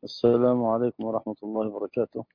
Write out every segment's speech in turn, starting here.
السلام عليكم ورحمة الله وبركاته.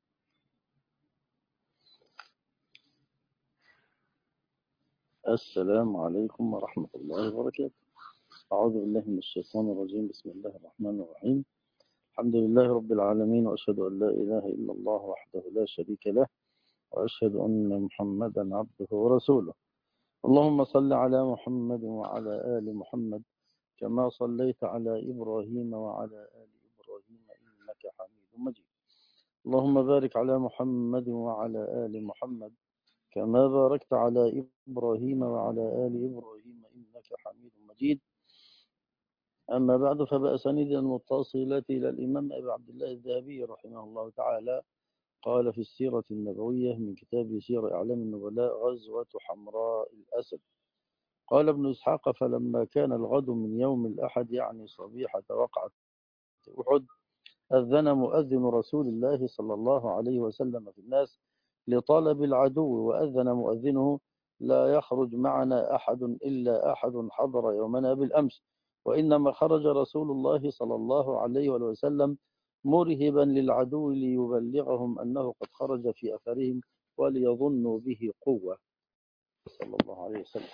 السلام عليكم ورحمة الله وبركاته. أعوذ بالله من الشيطان الرجيم. بسم الله الرحمن الرحيم. الحمد لله رب العالمين، وأشهد أن لا إله إلا الله وحده لا شريك له، وأشهد أن محمدا عبده ورسوله. اللهم صل على محمد وعلى آل محمد كما صليت على إبراهيم وعلى آل إبراهيم إنك حميد مجيد. اللهم بارك على محمد وعلى آل محمد كما باركت على إبراهيم وعلى آل إبراهيم إنك حميد مجيد. أما بعد، فبأسانيد المتصلة إلى الإمام أبي عبد الله الذهبي رحمه الله تعالى قال في السيرة النبوية من كتاب سير أعلام النبلاء: غزوة حمراء الأسد. قال ابن إسحاق: فلما كان الغد من يوم الأحد، يعني صبيحة وقعة أحد، أذن مؤذن رسول الله صلى الله عليه وسلم في الناس لطلب العدو، وأذن مؤذنه: لا يخرج معنا أحد إلا أحد حضر يومنا بالأمس، وإنما خرج رسول الله صلى الله عليه وسلم مرهبا للعدو ليبلغهم أنه قد خرج في أثرهم وليظنوا به قوة، صلى الله عليه وسلم.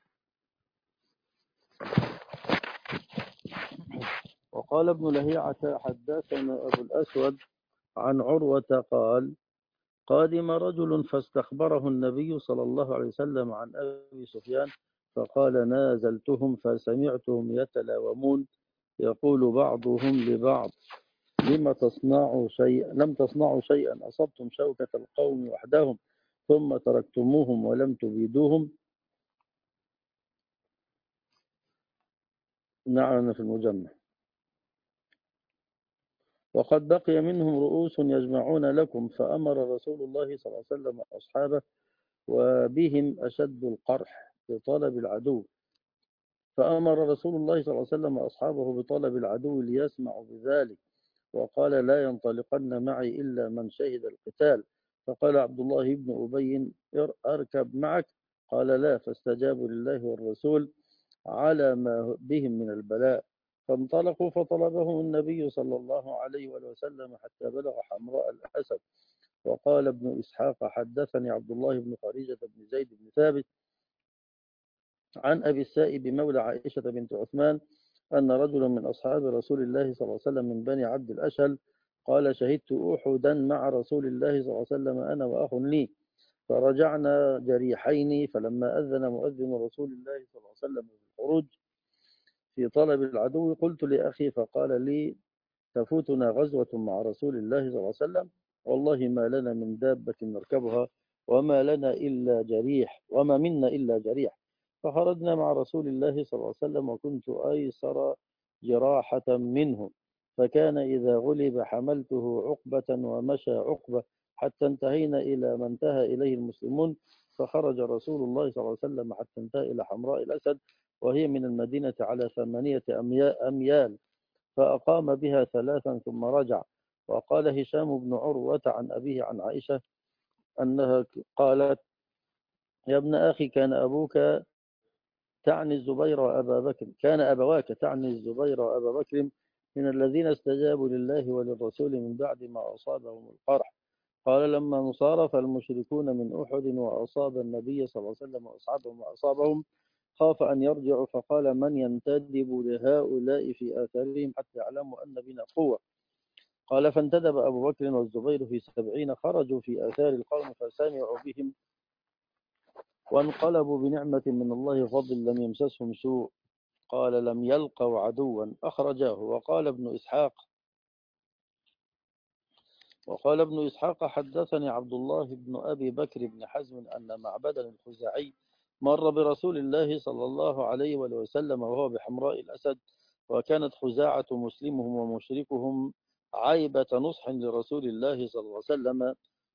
وقال ابن لهيعة: حدثنا أبو الأسود عن عروة قال: قادم رجل فاستخبره النبي صلى الله عليه وسلم عن أبي سفيان، فقال: نازلتهم فسمعتهم يتلاومون، يقول بعضهم لبعض: لم تصنعوا شيئا أصبتم شوكة القوم وحدهم ثم تركتموهم ولم تبيدوهم. نعم، في المجمع. وقد بقي منهم رؤوس يجمعون لكم، فأمر رسول الله صلى الله عليه وسلم أصحابه وبهم أشد القرح بطلب العدو، فأمر رسول الله صلى الله عليه وسلم أصحابه بطلب العدو ليسمعوا بذلك، وقال: لا ينطلقن معي إلا من شهد القتال. فقال عبد الله بن أبي: أركب معك؟ قال: لا. فاستجابوا لله والرسول على ما بهم من البلاء، فانطلقوا فطلبهم النبي صلى الله عليه وسلم حتى بلغ حمراء الأسد. وقال ابن إسحاق: حدثني عبد الله بن خارجة بن زيد بن ثابت عن أبي السائب مولى عائشة بنت عثمان أن رجلا من أصحاب رسول الله صلى الله عليه وسلم من بني عبد الأشهل قال: شهدت أحدا مع رسول الله صلى الله عليه وسلم أنا وأخ لي، فرجعنا جريحين، فلما أذن مؤذن رسول الله صلى الله عليه وسلم بالخروج في طلب العدو قلت لأخي فقال لي: تفوتنا غزوة مع رسول الله صلى الله عليه وسلم، والله ما لنا من دابة نركبها وما منا إلا جريح. فخرجنا مع رسول الله صلى الله عليه وسلم، وكنت أيسر جراحة منه، فكان إذا غلب حملته عقبة ومشى عقبة حتى انتهينا إلى ما انتهى إليه المسلمون. فخرج رسول الله صلى الله عليه وسلم حتى انتهى إلى حمراء الأسد، وهي من المدينة على 8 أميال، فأقام بها 3 ثم رجع. وقال هشام بن عروة عن أبيه عن عائشة أنها قالت: يا ابن أخي، كان أبواك تعني الزبير وأبا بكر من الذين استجابوا لله وللرسول من بعد ما أصابهم القرح. قال: لما انصرف المشركون من أحد وأصاب النبي صلى الله عليه وسلم وأصابهم خاف أن يرجعوا، فقال: من ينتدب لهؤلاء في آثارهم حتى يعلموا أن بنا قوة؟ قال: فانتدب أبو بكر والزبير في 70 خرجوا في آثار القوم فسمعوا بهم، وانقلبوا بنعمة من الله وفضل لم يمسسهم سوء. قال: لم يلقوا عدوا. أخرجاه. وقال ابن إسحاق: حدثني عبد الله بن أبي بكر بن حزم أن معبدا الخزاعي مر برسول الله صلى الله عليه وسلم وهو بحمراء الأسد، وكانت خزاعة مسلمهم ومشركهم عيبة نصح لرسول الله صلى الله عليه وسلم،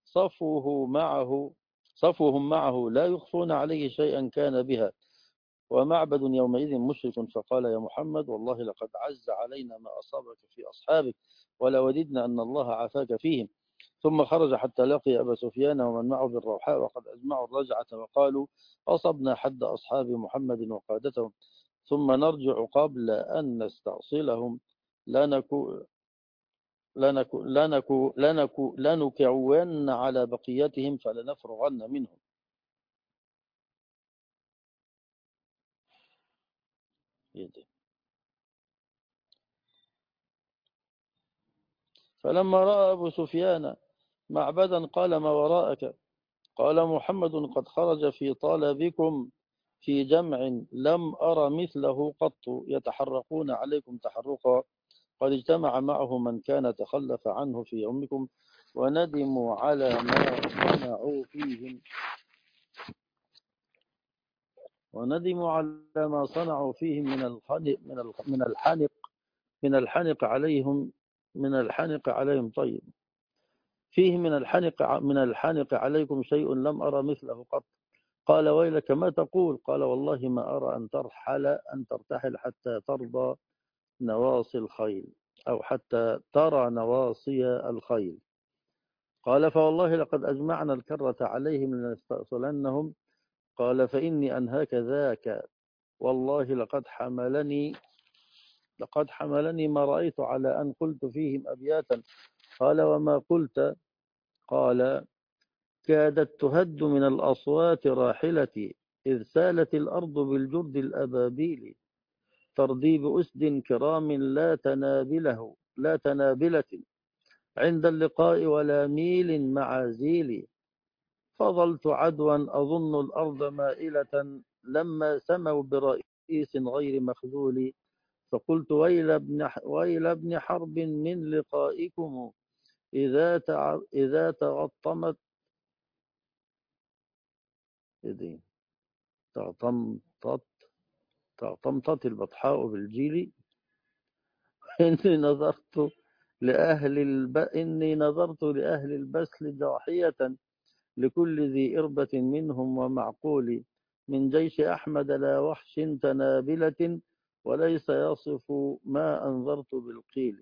صفوهم معه لا يخفون عليه شيئا كان بها، ومعبد يومئذ مشرك، فقال: يا محمد، والله لقد عز علينا ما أصابك في أصحابك، ولوددنا أن الله عافاك فيهم. ثم خرج حتى لقي أبا سفيان ومن معه بالروحاء، وقد أجمعوا الرجعة وقالوا: أصبنا حد أصحاب محمد وقادتهم، ثم نرجع قبل أن نستأصلهم، لنكعون على بقيتهم فلنفرغن منهم. فلما رأى أبو سفيان معبدا قال: ما وراءك؟ قال: محمد قد خرج في طلبكم في جمع لم أر مثله قط، يتحرقون عليكم تحرقا، قد اجتمع معه من كان تخلف عنه في يومكم، وندموا على ما صنعوا فيهم طيب فيه من الحانق عليكم شيء لم أرى مثله قط. قال: ويلك ما تقول؟ قال: والله ما أرى أن ترتحل حتى ترضى نواصي الخيل، أو حتى ترى نواصي الخيل. قال: فوالله لقد أجمعنا الكرة عليهم لنستأصلنهم. قال: فإني أنهاك ذاك، والله لقد حملني ما رأيت على أن قلت فيهم أبياتا. قال: وما قلت؟ قال: كادت تهد من الأصوات راحلتي، إذ سالت الأرض بالجرد الأبابيل، ترضي بأسد كرام لا تنابلة عند اللقاء ولا ميل مع زيل. فظلت عدوا أظن الأرض مائلة، لما سموا برئيس غير مخذول، فقلت: ويل ابن حرب من لقائكم، إذا تغطمطت البطحاء بالجيل. إني نظرت لأهل البسل جاحية، لكل ذي إربة منهم ومعقول، من جيش أحمد لا وحش تنابلة، وليس يصف ما أنظرت بالقيل.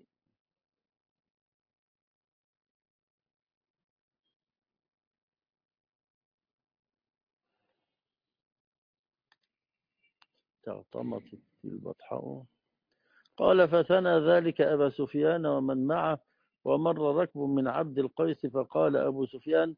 تغطمطت البطحاء. قال: فثنى ذلك أبا سفيان ومن معه، ومر ركب من عبد القيس، فقال أبو سفيان: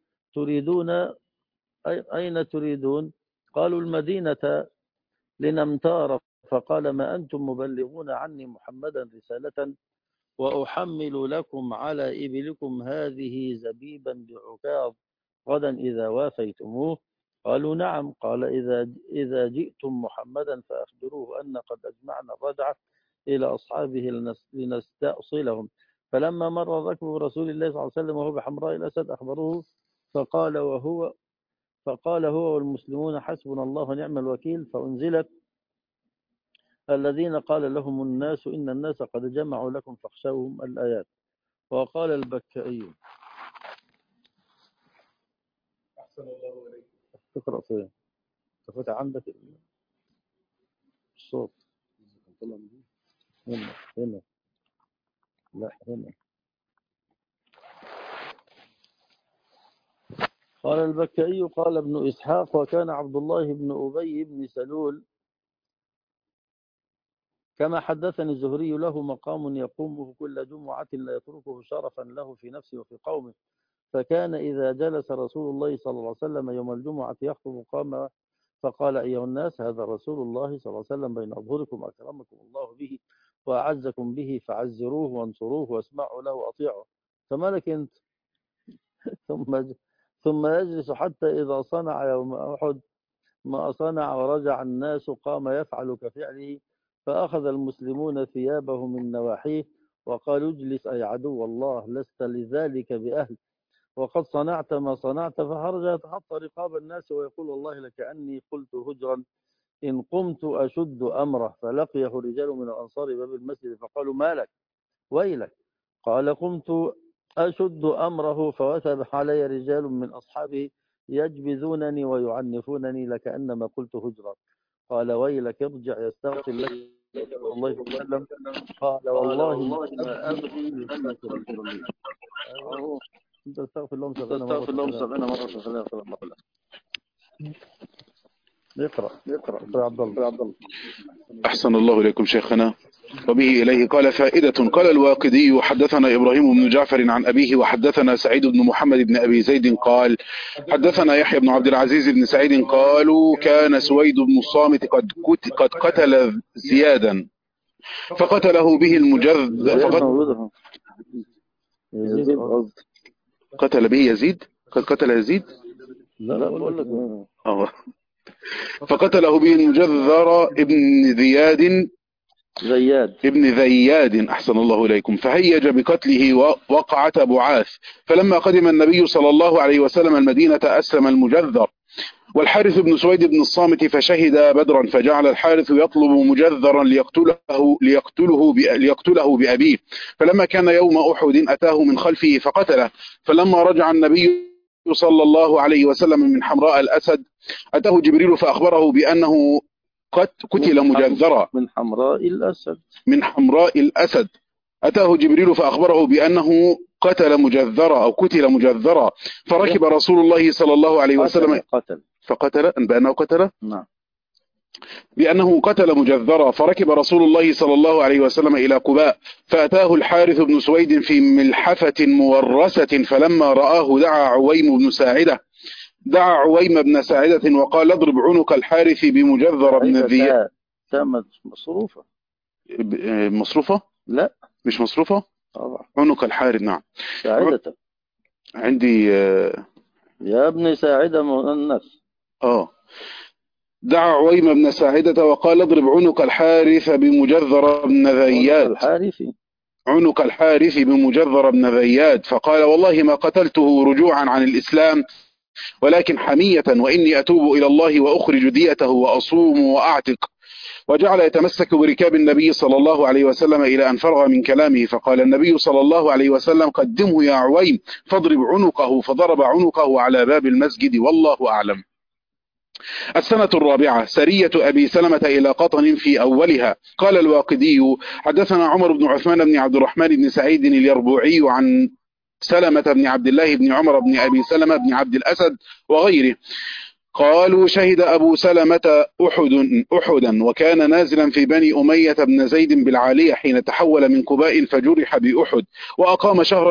أين تريدون؟ قالوا: المدينة لنمتار. فقال: ما أنتم مبلغون عني محمدا رسالة، وأحمل لكم على إبلكم هذه زبيبا بعكاظ غدا إذا وافيتموه؟ قالوا: نعم. قال: إذا جئتم محمدا فأخبروه أن قد أجمعنا الرجعة إلى أصحابه لنستأصلهم. فلما مر ركب رسول الله صلى الله عليه وسلم وهو بحمراء الأسد أخبروه، فقال هو والمسلمون: حسبنا الله ونعم الوكيل. فأنزلت: الذين قال لهم الناس إن الناس قد جمعوا لكم فاخشوهم، الآيات. وقال البكائي: أحسن الله إليك. تقرأ فين؟ تفوت عندك الصوت. هنا لا هنا. قال البكائي: قال ابن إسحاق: وكان عبد الله بن أبي بن سلول كما حدثني الزهري له مقام يقومه كل جمعة لا يتركه شرفا له في نفسه وفي قومه، فكان إذا جلس رسول الله صلى الله عليه وسلم يوم الجمعة يخطب قام فقال: أيها الناس، هذا رسول الله صلى الله عليه وسلم بين أظهركم، أكرمكم الله به وأعزكم به، فعزروه وانصروه واسمعوا له وأطيعوا. فمالك أنت؟ ثم يجلس حتى إذا صنع يوم أحد ما صنع ورجع الناس قام يفعل كفعله، فأخذ المسلمون ثيابه من نواحيه وقالوا: اجلس أي عدو الله، لست لذلك بأهل، وقد صنعت ما صنعت. فخرج يتخطى رقاب الناس ويقول: والله لكأني قلت هجرا إن قمت أشد أمره. فلقيه رجال من الأنصار باب المسجد فقالوا: ما لك؟ ويلك. قال: قمت أشد أمره فوثب علي رجال من أصحابه يجبذونني ويعنفونني لكأنما قلت هجرا. قال: ويلك، ارجع يستغفر لك الله صلى الله عليه وسلم. قال: والله ما أبغي يستغفر لي. أنت تستغفر لهم 70 مرة فخليها مرة. اقرأ يا عبد الله. أحسن الله إليكم شيخنا. وبه إليه. قال فائدة. قال الواقدي حدثنا إبراهيم بن جعفر عن أبيه وحدثنا سعيد بن محمد بن أبي زيد قال حدثنا يحيى بن عبد العزيز بن سعيد قالوا كان سويد بن الصامت قد قتل زيادا فقتله به زياد موجودة. يزيد قصدي. قتل به يزيد. قد قتل يزيد. لا بقول لك فقتله به المجذر ابن ذياد أحسن الله إليكم فهيج بقتله وقعة بعاث. فلما قدم النبي صلى الله عليه وسلم المدينة أسلم المجذر والحارث بن سويد بن الصامت فشهد بدرا فجعل الحارث يطلب مجذرا ليقتله بأبيه. فلما كان يوم أحد أتاه من خلفه فقتله. فلما رجع النبي صلى الله عليه وسلم من حمراء الأسد أتاه جبريل فأخبره بأنه قتل مجذرا. من حمراء الأسد أتاه جبريل فأخبره بأنه قتل مجذرا فركب رسول الله صلى الله عليه وسلم بأنه قتل. نعم. بأنه قتل مجذرا فركب رسول الله صلى الله عليه وسلم إلى قباء فأتاه الحارث بن سويد في ملحفة مورسة فلما رآه دعا عويم بن ساعدة وقال اضرب عنق الحارث بمجذر بن ذياد. مصروفة؟ لا مش مصروفة؟ طبعا. عنق الحارث. نعم. ساعدة عندي يا ابن ساعدة مؤنث. دعا عويم بن ساعدة وقال اضرب عنق الحارث بمجذر بن ذياد. عنق الحارث بمجذر بن ذياد فقال والله ما قتلته رجوعا عن الإسلام ولكن حمية وإني أتوب إلى الله وأخرج ديته وأصوم وأعتق. وجعل يتمسك بركاب النبي صلى الله عليه وسلم إلى أن فرغ من كلامه فقال النبي صلى الله عليه وسلم قدمه يا عويم فاضرب عنقه فضرب عنقه على باب المسجد والله أعلم. السنة الرابعة سرية أبي سلمة إلى قطن في أولها. قال الواقدي حدثنا عمر بن عثمان بن عبد الرحمن بن سعيد اليربوعي عن سلمة بن عبد الله بن عمر بن أبي سلمة بن عبد الأسد وغيره قالوا شهد أبو سلمة أحدا وكان نازلا في بني أمية بن زيد بالعالية حين تحول من قباء فجرح بأحد وأقام شهرا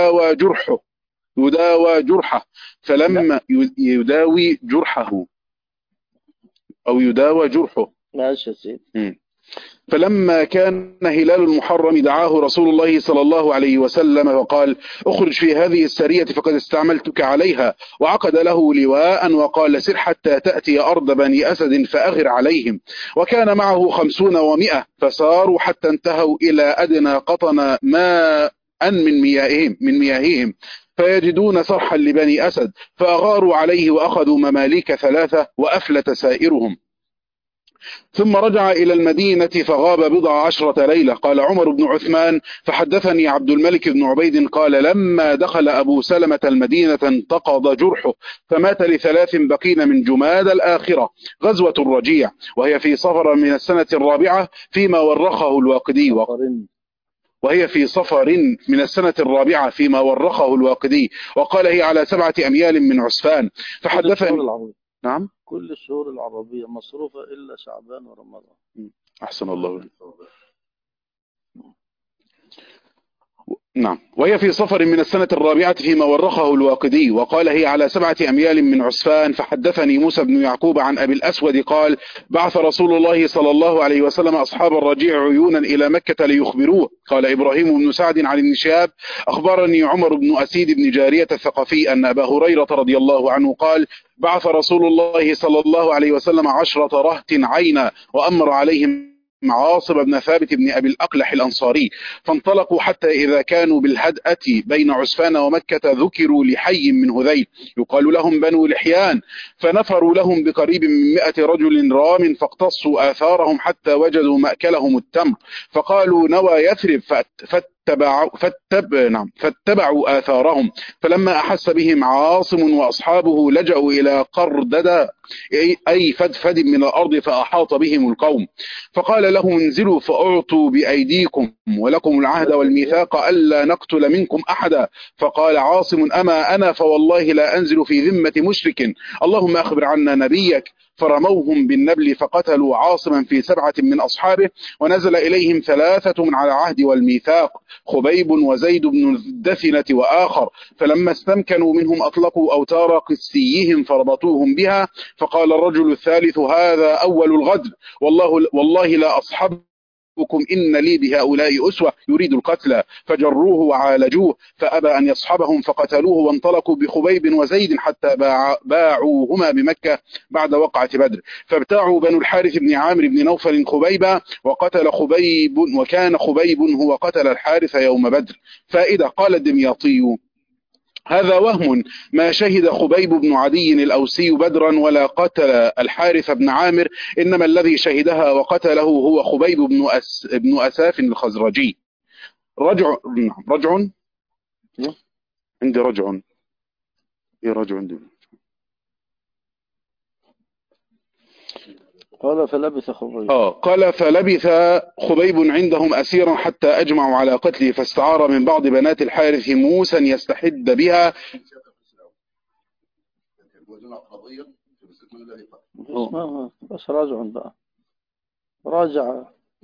يداوى جرحه فلما يداوي جرحه أو يداوى جرحه. ماشي يا سيدي. فلما كان هلال المحرم دعاه رسول الله صلى الله عليه وسلم وقال اخرج في هذه السرية فقد استعملتك عليها وعقد له لواء وقال سر حتى تأتي أرض بني أسد فأغر عليهم. وكان معه 50 و100 فساروا حتى انتهوا إلى أدنى قطن ماء من مياههم فيجدون صرحا لبني أسد فأغاروا عليه وأخذوا مماليك 3 وأفلت سائرهم. ثم رجع إلى المدينة فغاب 14 ليلة. قال عمر بن عثمان فحدثني عبد الملك بن عبيد قال لما دخل أبو سلمة المدينة انتقض جرحه فمات ل3 بقين من جماد الآخرة غزوة الرجيع وهي في صفر من السنة الرابعة فيما ورخه الواقدي وهي في صفر من السنة الرابعة فيما ورخه الواقدي وقال هي على 7 أميال من عسفان. فحدثني. نعم كل الشهور العربية مصروفة إلا شعبان ورمضان. أحسن الله. نعم. وهي في صفر من السنة الرابعة فيما ورخه الواقدي وقال هي على 7 أميال من عسفان. فحدثني موسى بن يعقوب عن أبي الأسود قال بعث رسول الله صلى الله عليه وسلم أصحاب الرجيع عيونا إلى مكة ليخبروه. قال إبراهيم بن سعد عن ابن شهاب أخبرني عمر بن أسيد بن جارية الثقفي أن أبا هريرة رضي الله عنه قال بعث رسول الله صلى الله عليه وسلم 10 رهط عينا وأمر عليهم عاصم بن ثابت بن أبي الأقلح الأنصاري فانطلقوا حتى إذا كانوا بالهدأة بين عسفان ومكة ذكروا لحي من هذيل يقال لهم بنو لحيان فنفروا لهم بقريب من 100 رجل رام فاقتصوا آثارهم حتى وجدوا مأكلهم التمر فقالوا نوى يثرب فاتبعوا آثارهم فلما أحس بهم عاصم وأصحابه لجأوا إلى قردد أي فدفد من الأرض فأحاط بهم القوم فقال لهم انزلوا فأعطوا بأيديكم ولكم العهد والميثاق ألا نقتل منكم أحدا. فقال عاصم أما أنا فوالله لا أنزل في ذمة مشرك، اللهم أخبر عنا نبيك. فرموهم بالنبل فقتلوا عاصما في 7 من أصحابه، ونزل إليهم 3 من على العهد والميثاق، خبيب وزيد بن الدثنة وآخر. فلما استمكنوا منهم أطلقوا أوتار قسيهم فربطوهم بها. فقال الرجل الثالث هذا أول الغدر، والله لا أصحبكم إن لي بهؤلاء أسوة، يريد القتل. فجروه وعالجوه فأبى أن يصحبهم فقتلوه، وانطلقوا بخبيب وزيد حتى باعوهما بمكة بعد وقعة بدر. فابتاعوا بنو الحارث بن عامر بن نوفل خبيبا، وكان خبيب هو قتل الحارث يوم بدر. فائدة. قال الدمياطي هذا وهم، ما شهد خبيب بن عدي الأوسي بدرا ولا قتل الحارث بن عامر، إنما الذي شهدها وقتله هو خبيب بن أساف الخزرجي. رجع عندي رجع. ايه رجع عندي؟ قال فلبث خبيب. قال فلبث خبيب عندهم أسيرا حتى أجمعوا على قتله، فاستعار من بعض بنات الحارث موسى يستحد بها. بس راجع بقى، راجع.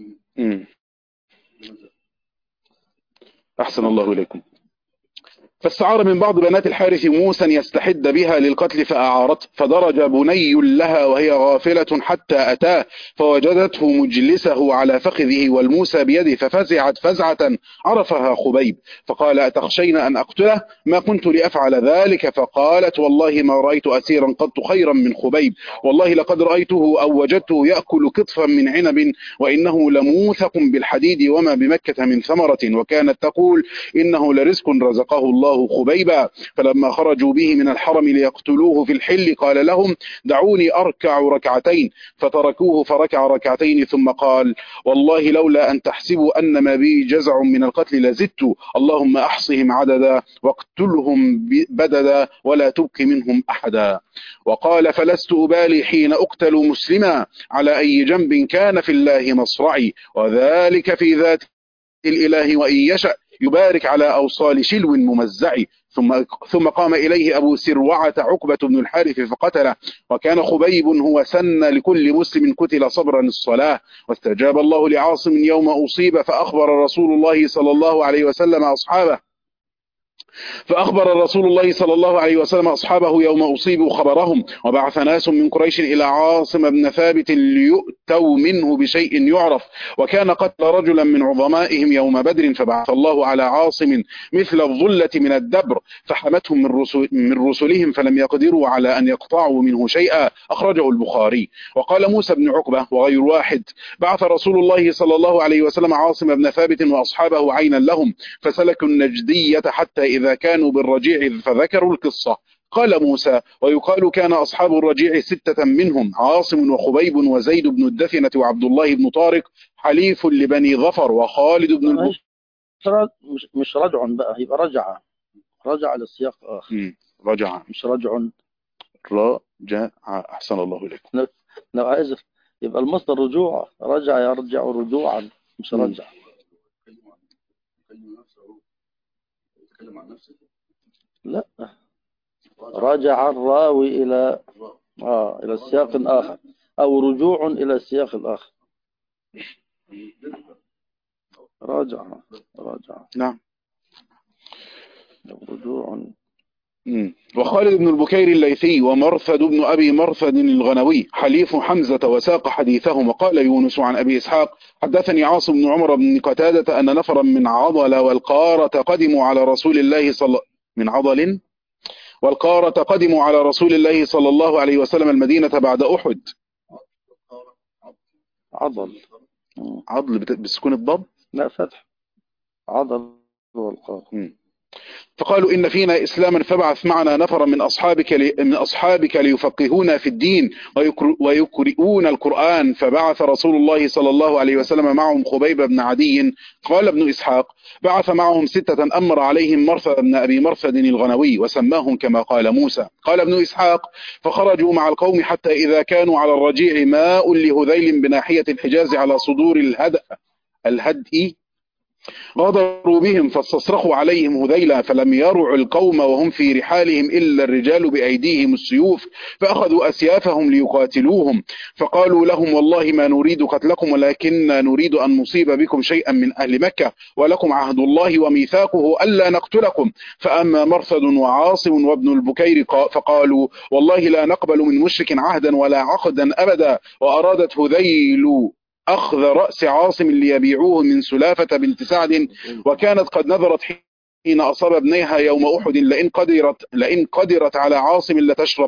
أحسن الله إليكم. فاستعار من بعض بنات الحارث موسى يستحد بها للقتل فأعارته، فدرج بني لها وهي غافلة حتى أتاه، فوجدته مجلسه على فخذه والموسى بيده، ففزعت فزعة عرفها خبيب، فقال أتخشين أن أقتله؟ ما كنت لأفعل ذلك. فقالت والله ما رأيت أسيرا قط خيرا من خبيب، والله لقد رأيته أو وجدته يأكل قطفا من عنب، وإنه لموثق بالحديد وما بمكة من ثمرة، وكانت تقول إنه لرزق رزقه الله خبيبا. فلما خرجوا به من الحرم ليقتلوه في الحل قال لهم دعوني أركع ركعتين، فتركوه فركع ركعتين، ثم قال والله لولا أن تحسبوا أن ما بي جزع من القتل لزدت، اللهم أحصهم عددا واقتلهم بددا ولا تبك منهم أحدا. وقال فلست أبالي حين أقتل مسلما على أي جنب كان في الله مصرعي، وذلك في ذات الإله وإن يشأ يبارك على أوصال شلو ممزع. ثم قام إليه أبو سروعة عقبة بن الحارث فقتله، وكان خبيب هو سن لكل مسلم قتل صبرا الصلاة. واستجاب الله لعاصم يوم أصيب، فأخبر رسول الله صلى الله عليه وسلم أصحابه يوم أصيبوا خبرهم، وبعث ناس من قريش إلى عاصم بن ثابت ليؤتوا منه بشيء يعرف، وكان قتل رجلا من عظمائهم يوم بدر، فبعث الله على عاصم مثل الظلة من الدبر، فحمتهم من رسلهم فلم يقدروا على أن يقطعوا منه شيئا. أخرجه البخاري. وقال موسى بن عقبة وغير واحد بعث رسول الله صلى الله عليه وسلم عاصم بن ثابت وأصحابه عينا لهم، فسلكوا النجدية حتى إذا كانوا بالرجيع فذكروا القصة. قال موسى ويقال كان أصحاب الرجيع 6 منهم عاصم وخبيب وزيد بن الدثنة وعبد الله بن طارق حليف لبني ظفر وخالد بن مش رجع بقى، يبقى رجع للسياق آخر. رجع مش رجع. رجع. أحسن الله إليكم. لو عايز يبقى المصدر رجوع، رجع يرجع رجوعا، مش رجع. لا، رجع الراوي إلى السياق الآخر، أو رجوع إلى السياق الآخر. راجع. نعم. رجوع. وخالد بن البكير الليثي ومرثد بن أبي مرثد الغنوي حليف حمزة وساق حديثهم. وقال يونس عن أبي إسحاق حدثني عاصم بن عمر بن قتادة أن نفرا من عضل والقارة قدموا على رسول الله صلى الله عليه وسلم المدينة بعد أحد. عضل بسكون الضب؟ لا، فتح. عضل والقارة. فقالوا إن فينا إسلاما فبعث معنا نفرا من أصحابك ليفقهونا في الدين ويقرؤون القرآن. فبعث رسول الله صلى الله عليه وسلم معهم خبيب بن عدي. قال ابن إسحاق بعث معهم 6 أمر عليهم مرثد بن أبي مرثد الغنوي وسماهم كما قال موسى. قال ابن إسحاق فخرجوا مع القوم حتى إذا كانوا على الرجيع ماء لهذيل بناحية الحجاز على صدور الهدئ غدروا بهم فاستصرخوا عليهم هذيلا فلم يرعوا القوم وهم في رحالهم إلا الرجال بأيديهم السيوف فأخذوا أسيافهم ليقاتلوهم فقالوا لهم والله ما نريد قتلكم ولكننا نريد أن نصيب بكم شيئا من أهل مكة ولكم عهد الله وميثاقه ألا نقتلكم. فأما مرثد وعاصم وابن البكير فقالوا والله لا نقبل من مشرك عهدا ولا عقدا أبدا. وأرادت هذيل أخذ رأس عاصم ليبيعوه من سلافة بنت سعد وكانت قد نذرت حين أصاب ابنيها يوم أحد لئن قدرت على عاصم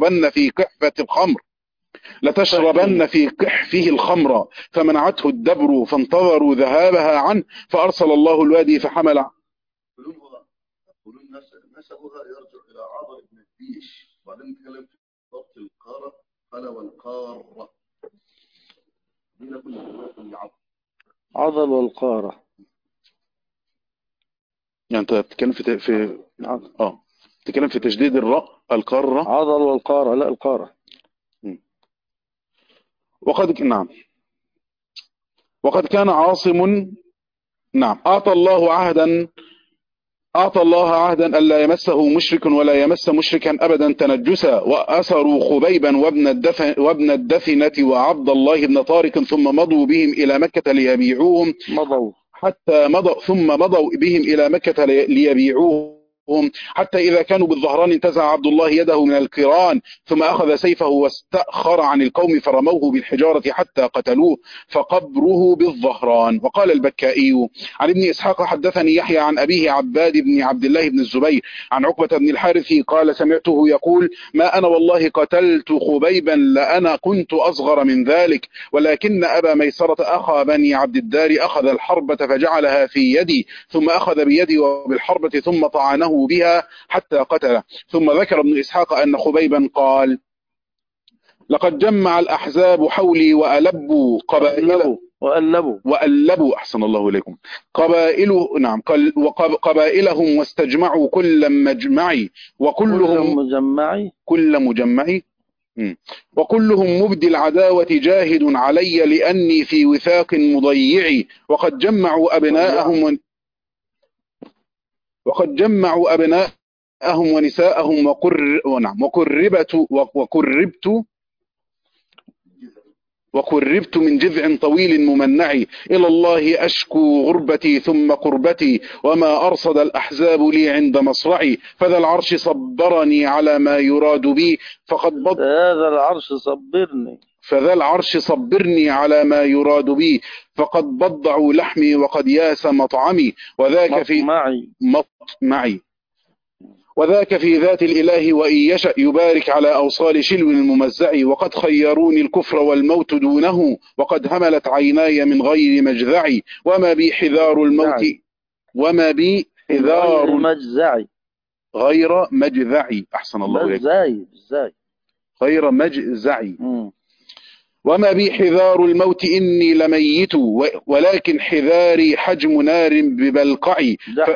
لتشربن في قحفه الخمر فمنعته الدبر فانتظروا ذهابها عنه فأرسل الله الوادي فحمل. يقولون نسبها يرجع إلى عضل بن الديش وبعدين نتكلم في ضبط القارة فلا والقارة عضل والقارة. يعني انت بتتكلم بتتكلم في تشديد الراء القارة. عضل والقارة لا القارة. وقد كان عاصم أعطى الله عهدا ألا يمسه مشرك ولا يمس مشركا أبدا تنجسا. وأسروا خبيبا وابن الدثنة وعبد الله بن طارق ثم مضوا بهم إلى مكة ليبيعوهم ثم مضوا بهم إلى مكة ليبيعوهم حتى إذا كانوا بالظهران انتزع عبد الله يده من القران ثم أخذ سيفه واستأخر عن القوم فرموه بالحجارة حتى قتلوه فقبره بالظهران. وقال البكائي عن ابن إسحاق حدثني يحيى عن أبيه عباد بن عبد الله بن الزبير عن عقبة بن الحارث قال سمعته يقول ما أنا والله قتلت خبيبا لأنا كنت أصغر من ذلك ولكن أبا ميسرة أخا بني عبد الدار أخذ الحربة فجعلها في يدي ثم أخذ بيدي وبالحربة ثم طعنه بها حتى قتله. ثم ذكر ابن إسحاق أن خبيبا قال لقد جمع الأحزاب حولي وألبوا أحسن الله إليكم قبائلهم واستجمعوا كل مجمعي وكلهم مبدي العداوة جاهد علي لأني في وثاق مضيعي وقد جمعوا أبناءهم ونساءهم وقربت من جذع طويل ممنع إلى الله أشكو غربتي ثم قربتي وما أرصد الأحزاب لي عند مصرعي فذا العرش صبرني على ما يراد بي فذا العرش صبرني على ما يراد بي فقد بضعوا لحمي وقد ياس مطعمي وذاك في ذات الإله وإن يشأ يبارك على أوصال شلو الممزع وقد خيروني الكفر والموت دونه وقد هملت عيناي من غير مجذعي وما بي حذار الموت غير مجذعي أحسن الله إليك غير مجزعي وما بي حذار الموت إني لميت ولكن حذاري حجم نار ببلقعي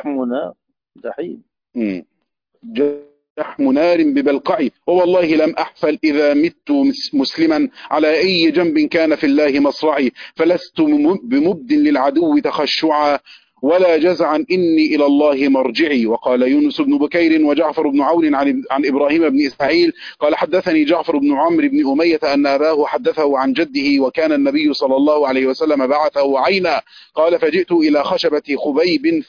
جحم نار ببلقعي ووالله لم أحفل إذا مت مسلما على أي جنب كان في الله مصرعي فلست بمبد للعدو تخشعا ولا جزعا إني إلى الله مرجعي. وقال يونس بن بكير وجعفر بن عون عن إبراهيم بن إسماعيل قال حدثني جعفر بن عمرو بن أمية أن أباه حدثه عن جده وكان النبي صلى الله عليه وسلم بعثه عينا قال فجئت إلى خشبة خبيب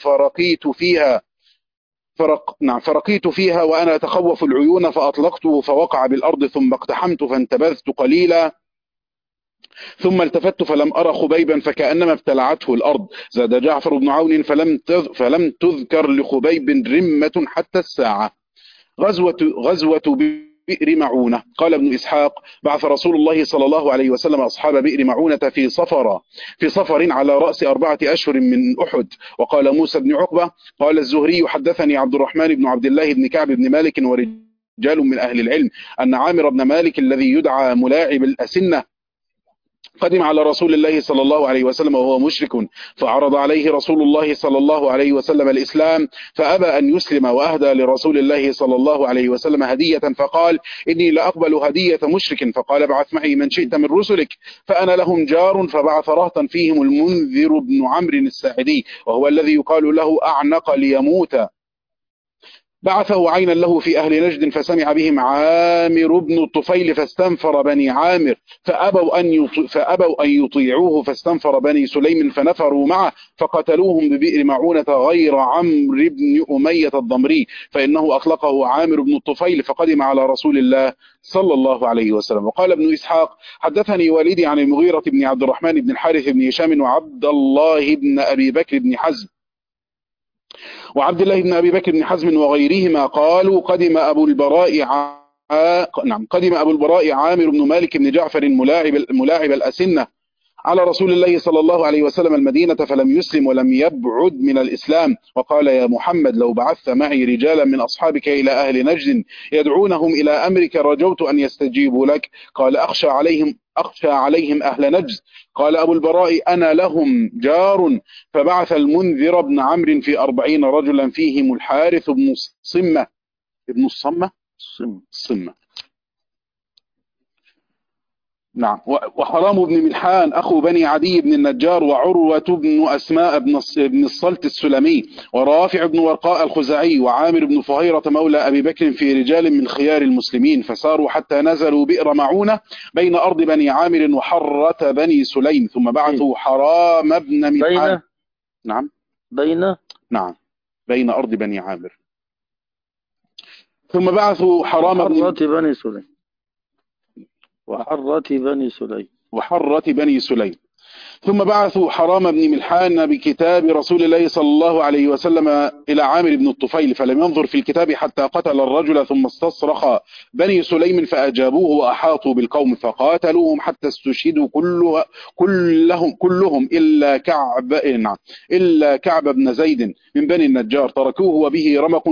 فرقيت فيها وأنا أتخوف العيون فأطلقته فوقع بالأرض ثم اقتحمت فانتبذت قليلا ثم التفت فلم أرى خبيبا فكأنما ابتلعته الأرض. زاد جعفر بن عون فلم تذكر لخبيب رمة حتى الساعة. غزوة بئر معونة. قال ابن إسحاق بعث رسول الله صلى الله عليه وسلم أصحاب بئر معونة في صفر على رأس 4 أشهر من أحد. وقال موسى بن عقبة قال الزهري حدثني عبد الرحمن بن عبد الله بن كعب بن مالك ورجال من أهل العلم أن عامر بن مالك الذي يدعى ملاعب الأسنة قدم على رسول الله صلى الله عليه وسلم وهو مشرك، فعرض عليه رسول الله صلى الله عليه وسلم الإسلام فأبى أن يسلم، وأهدى لرسول الله صلى الله عليه وسلم هدية فقال: إني لأقبل هدية مشرك، فقال: ابعث معي من شئت من رسلك فأنا لهم جار. فبعث رهطا فيهم المنذر بن عمرو الساعدي، وهو الذي يقال له أعنق ليموت. بعثه عينا له في أهل نجد، فسمع بهم عامر بن الطفيل فاستنفر بني عامر، فأبوا أن يطيعوه، فاستنفر بني سليم فنفروا معه فقتلوهم ببئر معونة غير عمرو بن أمية الضمري، فإنه أطلقه عامر بن الطفيل فقدم على رسول الله صلى الله عليه وسلم. وقال ابن إسحاق: حدثني والدي عن المغيرة بن عبد الرحمن بن الحارث بن هشام وعبد الله بن أبي بكر بن حزم وعبد الله بن أبي بكر بن حزم وغيرهما قالوا: قدم أبو البراء عامر بن مالك بن جعفر ملاعب الأسنة على رسول الله صلى الله عليه وسلم المدينة، فلم يسلم ولم يبعد من الإسلام، وقال: يا محمد لو بعثت معي رجالا من أصحابك إلى أهل نجد يدعونهم إلى أمرك رجوت أن يستجيبوا لك. قال: أخشى عليهم أهل نجد. قال أبو البراء: أنا لهم جار. فبعث المنذر بن عمرو في 40 رجلا فيهم الحارث بن الصمة نعم، وحرام بن ملحان أخو بني عدي بن النجار، وعروة بن أسماء بن الصلت السلمي، ورافع بن ورقاء الخزاعي، وعامر بن فهيرة مولى أبي بكر في رجال من خيار المسلمين، فساروا حتى نزلوا بئر معونة بين أرض بني عامر وحرة بني سليم، ثم بعثوا حرام بن ملحان بين أرض بني عامر، ثم بعثوا حرام بن سليم وحرة بني سليم ثم بعثوا حرام بن ملحان بكتاب رسول الله صلى الله عليه وسلم إلى عامر بن الطفيل، فلم ينظر في الكتاب حتى قتل الرجل، ثم استصرخ بني سليم فأجابوه وأحاطوا بالقوم فقاتلوهم حتى استشهدوا كلهم إلا كعب بن زيد من بني النجار، تركوه وبه رمق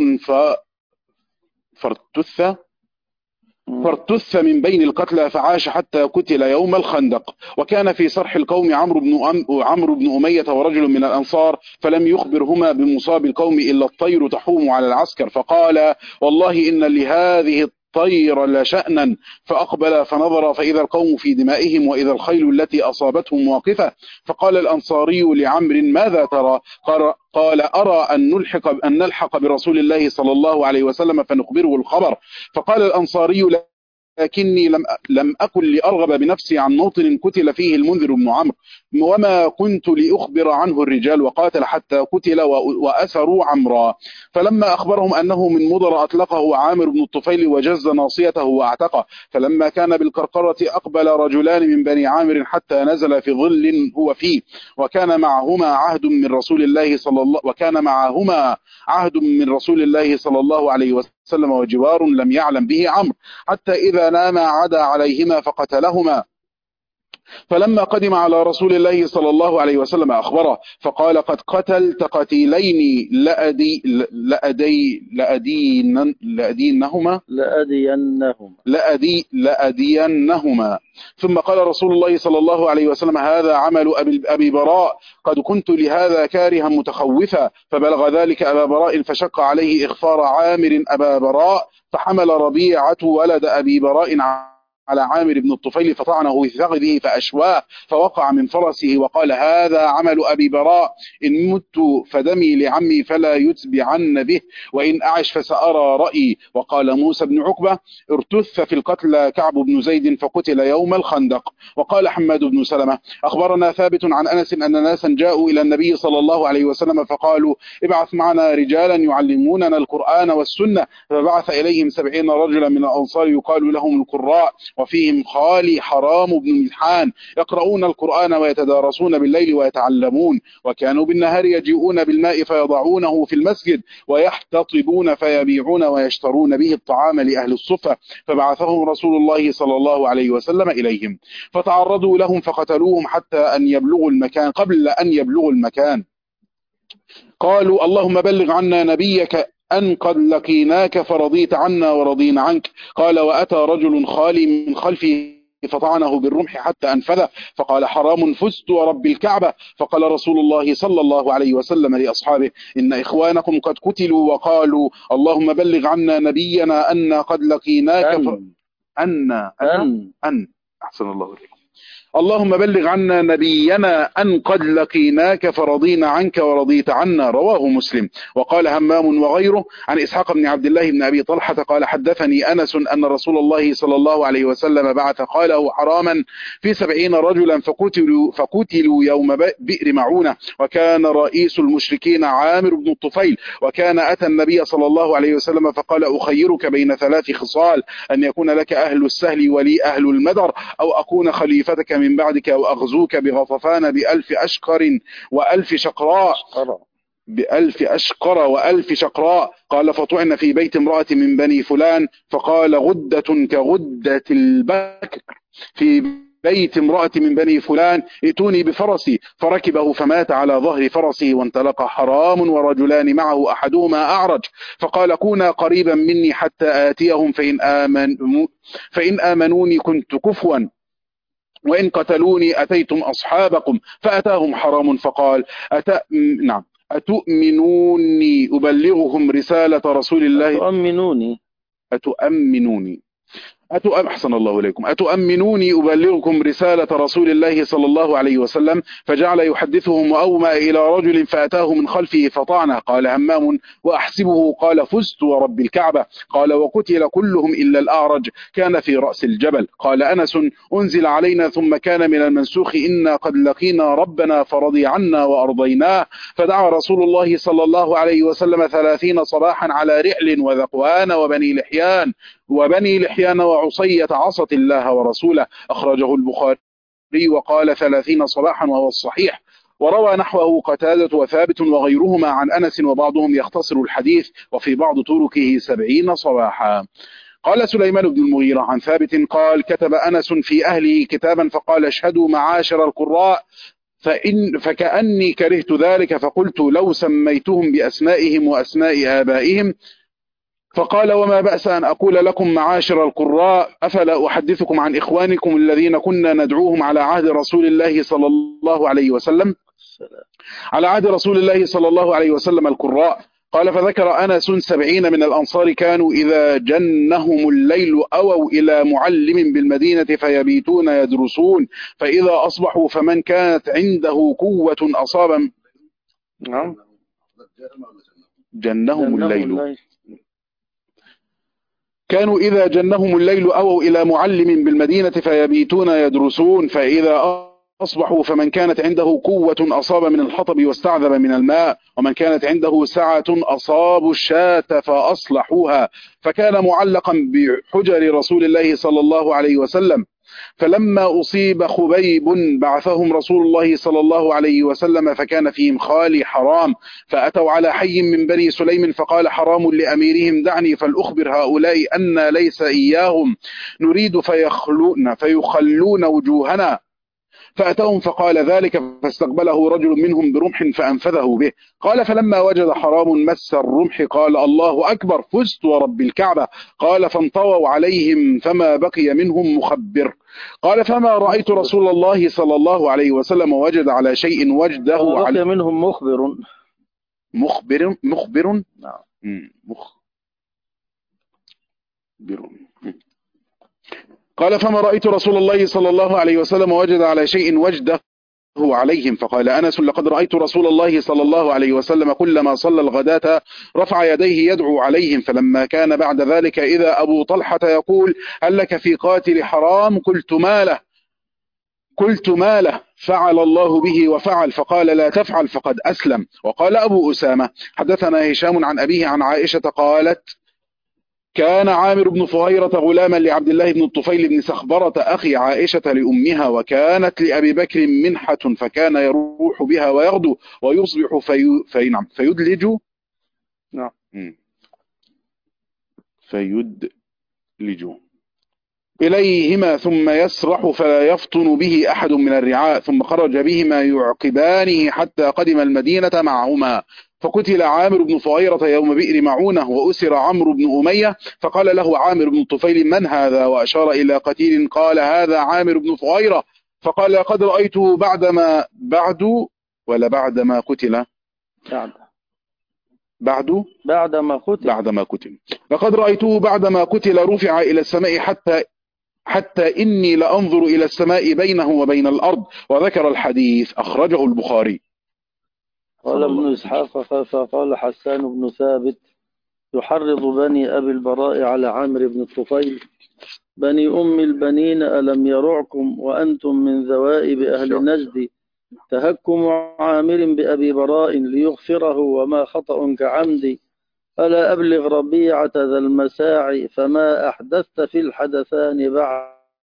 فارتث من بين القتلى فعاش حتى قتل يوم الخندق. وكان في صرح القوم عمرو بن أمية ورجل من الأنصار، فلم يخبرهما بمصاب القوم إلا الطير تحوم على العسكر، فقال: والله إن لهذه الطير لشأنا. فأقبل فنظر فإذا القوم في دمائهم وإذا الخيل التي أصابتهم واقفة. فقال الأنصاري لعمرو: ماذا ترى؟ قال: أرى أن نلحق برسول الله صلى الله عليه وسلم فنخبره الخبر. فقال الأنصاري: لكني لم أكن لأرغب بنفسي عن موطن قتل فيه المنذر بن عمرو، وما كنت لأخبر عنه الرجال، وقاتل حتى قتل وأسروا عمرا. فلما أخبرهم أنه من مضر أطلقه عامر بن الطفيل وجز ناصيته واعتقه. فلما كان بالقرقرة أقبل رجلان من بني عامر حتى نزل في ظل هو فيه، وكان معهما عهد من رسول الله صلى الله عليه وسلم وجوار لم يعلم به عمرو، حتى إذا نام عدا عليهما فقتلهما. فلما قدم على رسول الله صلى الله عليه وسلم أخبره، فقال: قد قتلت قتيلين لأدينهما. ثم قال رسول الله صلى الله عليه وسلم: هذا عمل أبي براء، قد كنت لهذا كارها متخوفا. فبلغ ذلك أبا براء فشق عليه إخفار عامر أبا براء، فحمل ربيعة ولد أبي براء على عامر بن الطفيل فطعنه بثغره فأشواه، فوقع من فرسه وقال: هذا عمل أبي براء، إن مت فدمي لعمي فلا يتبعن به، وإن أعش فسأرى رأيي. وقال موسى بن عقبة: ارتث في القتلى كعب بن زيد فقتل يوم الخندق. وقال حماد بن سلمة: أخبرنا ثابت عن أنس أن ناسا جاءوا إلى النبي صلى الله عليه وسلم فقالوا: ابعث معنا رجالا يعلموننا القرآن والسنة، فبعث إليهم 70 رجلا من الأنصار يقال لهم القراء، وفيهم خالي حرام بن ملحان، يقرؤون القرآن ويتدارسون بالليل ويتعلمون، وكانوا بالنهار يجيئون بالماء فيضعونه في المسجد ويحتطبون فيبيعون ويشترون به الطعام لأهل الصفة. فبعثهم رسول الله صلى الله عليه وسلم إليهم، فتعرضوا لهم فقتلوهم حتى أن يبلغوا المكان. قبل أن يبلغوا المكان قالوا: اللهم بلغ عنا نبيك أن قد لقيناك فرضيت عنا ورضينا عنك. قال: وأتى رجل خالي من خلفه فطعنه بالرمح حتى أنفذه فقال حرام فزت ورب الكعبة. فقال رسول الله صلى الله عليه وسلم لأصحابه إن إخوانكم قد قتلوا وقالوا اللهم بلغ عنا نبينا أن قد لقيناك أن أحسن الله إليكم اللهم بلغ عنا نبينا أن قد لقيناك فرضينا عنك ورضيت عنا. رواه مسلم. وقال همام وغيره عن إسحاق بن عبد الله بن أبي طلحة قال حدثني أنس أن رسول الله صلى الله عليه وسلم بعث قاله حراما في 70 رجلا فقتلوا يوم بئر معونة وكان رئيس المشركين عامر بن الطفيل وكان أتى النبي صلى الله عليه وسلم فقال أخيرك بين 3 خصال أن يكون لك أهل السهل ولي أهل المدر أو أكون خليفتك من بعدك أو أغزوك بغطفان ب1000 أشقر و1000 شقراء ب1000 شقراء. قال فطعن في بيت امرأة من بني فلان فقال غدة كغدة البكر في بيت امرأة من بني فلان ائتوني بفرسي فركبه فمات على ظهر فرسه وانطلق حرام ورجلان معه أحدهما أعرج فقال كونا قريبا مني حتى آتيهم فإن آمنوني كنت كفوا وإن قتلوني أتيتم أصحابكم. فأتاهم حرام فقال أتؤمنوني أبلغهم رسالة رسول الله أتؤمنوني أحسن الله إليكم أتؤمنوني أبلغكم رسالة رسول الله صلى الله عليه وسلم. فجعل يحدثهم وأومأ إلى رجل فأتاه من خلفه فطعنه. قال همام وأحسبه قال فزت ورب الكعبة. قال وقتل كلهم إلا الأعرج كان في رأس الجبل. قال أنس أنزل علينا ثم كان من المنسوخ إنا قد لقينا ربنا فرضي عنا وأرضيناه. فدعا رسول الله صلى الله عليه وسلم 30 صباحا على رعل وذقوان وبني لحيان وعصية عصت الله ورسوله. أخرجه البخاري وقال 30 صباحا وهو الصحيح. وروى نحوه قتادة وثابت وغيرهما عن أنس وبعضهم يختصر الحديث وفي بعض طرقه 70 صباحا. قال سليمان بن المغيرة عن ثابت قال كتب أنس في أهله كتابا فقال اشهدوا معاشر القراء فكأني كرهت ذلك فقلت لو سميتهم بأسمائهم وأسماء آبائهم. فقال وما بأس أن أقول لكم معاشر القراء أفلا أحدثكم عن إخوانكم الذين كنا ندعوهم على عهد رسول الله صلى الله عليه وسلم القراء. قال فذكر أنس 70 من الأنصار كانوا إذا جنهم الليل أووا إلى معلم بالمدينة فيبيتون يدرسون فإذا أصبحوا فمن كانت عنده قوة أصاب جنهم الليل كانوا إذا جنهم الليل أووا إلى معلم بالمدينة فيبيتون يدرسون فإذا أصبحوا فمن كانت عنده قوة أصاب من الحطب واستعذب من الماء ومن كانت عنده سعة أصابوا الشاة فأصلحوها. فكان معلقا بحجر رسول الله صلى الله عليه وسلم. فلما أصيب خبيب بعثهم رسول الله صلى الله عليه وسلم فكان فيهم خالي حرام فأتوا على حي من بني سليم فقال حرام لأميرهم دعني فلأخبر هؤلاء أن ليس إياهم نريد فيخلون وجوهنا. فأتاهم فقال ذلك فاستقبله رجل منهم برمح فأنفذه به. قال فلما وجد حرام مس الرمح قال الله أكبر فزت ورب الكعبة. قال فانطووا عليهم فما بقي منهم مخبر. قال فما رأيت رسول الله صلى الله عليه وسلم وجد على شيء وجده بقي منهم مخبر نعم. قال فما رأيت رسول الله صلى الله عليه وسلم وجد على شيء وجده عليهم. فقال أنس لقد رأيت رسول الله صلى الله عليه وسلم كلما صلى الغداة رفع يديه يدعو عليهم. فلما كان بعد ذلك إذا أبو طلحة يقول هل لك في قاتل حرام قلت ما له فعل الله به وفعل. فقال لا تفعل فقد أسلم. وقال أبو أسامة حدثنا هشام عن أبيه عن عائشة قالت كان عامر بن فهيرة غلاما لعبد الله بن الطفيل بن سخبرة أخي عائشة لأمها وكانت لأبي بكر منحة فكان يروح بها ويغدو ويصبح فيدلج فيدلج إليهما ثم يسرح فلا يفطن به أحد من الرعاء، ثم خرج بهما يعقبانه حتى قدم المدينة معهما. فقتل عامر بن فؤيرة يوم بئر معونة، وأسر عمرو بن أمية، فقال له عامر بن طفيل: من هذا؟ وأشار إلى قتيل، قال: هذا عامر بن فؤيرة. فقال: لقد رأيته بعدما قتل. بعدما قتل. لقد رأيته بعدما قتل رفع إلى السماء حتى إني لأنظر إلى السماء بينه وبين الأرض. وذكر الحديث، أخرجه البخاري. قال ابن إسحاق: فقال حسان بن ثابت يحرض بني أبي البراء على عامر بن الطفيل: بني أم البنين ألم يرعكم وأنتم من ذوائب أهل نجد تهكم عامر بأبي براء ليغفره وما خطأ كعمد؟ ألا أبلغ ربيعة ذا المساعي فما أحدثت في الحدثان بعد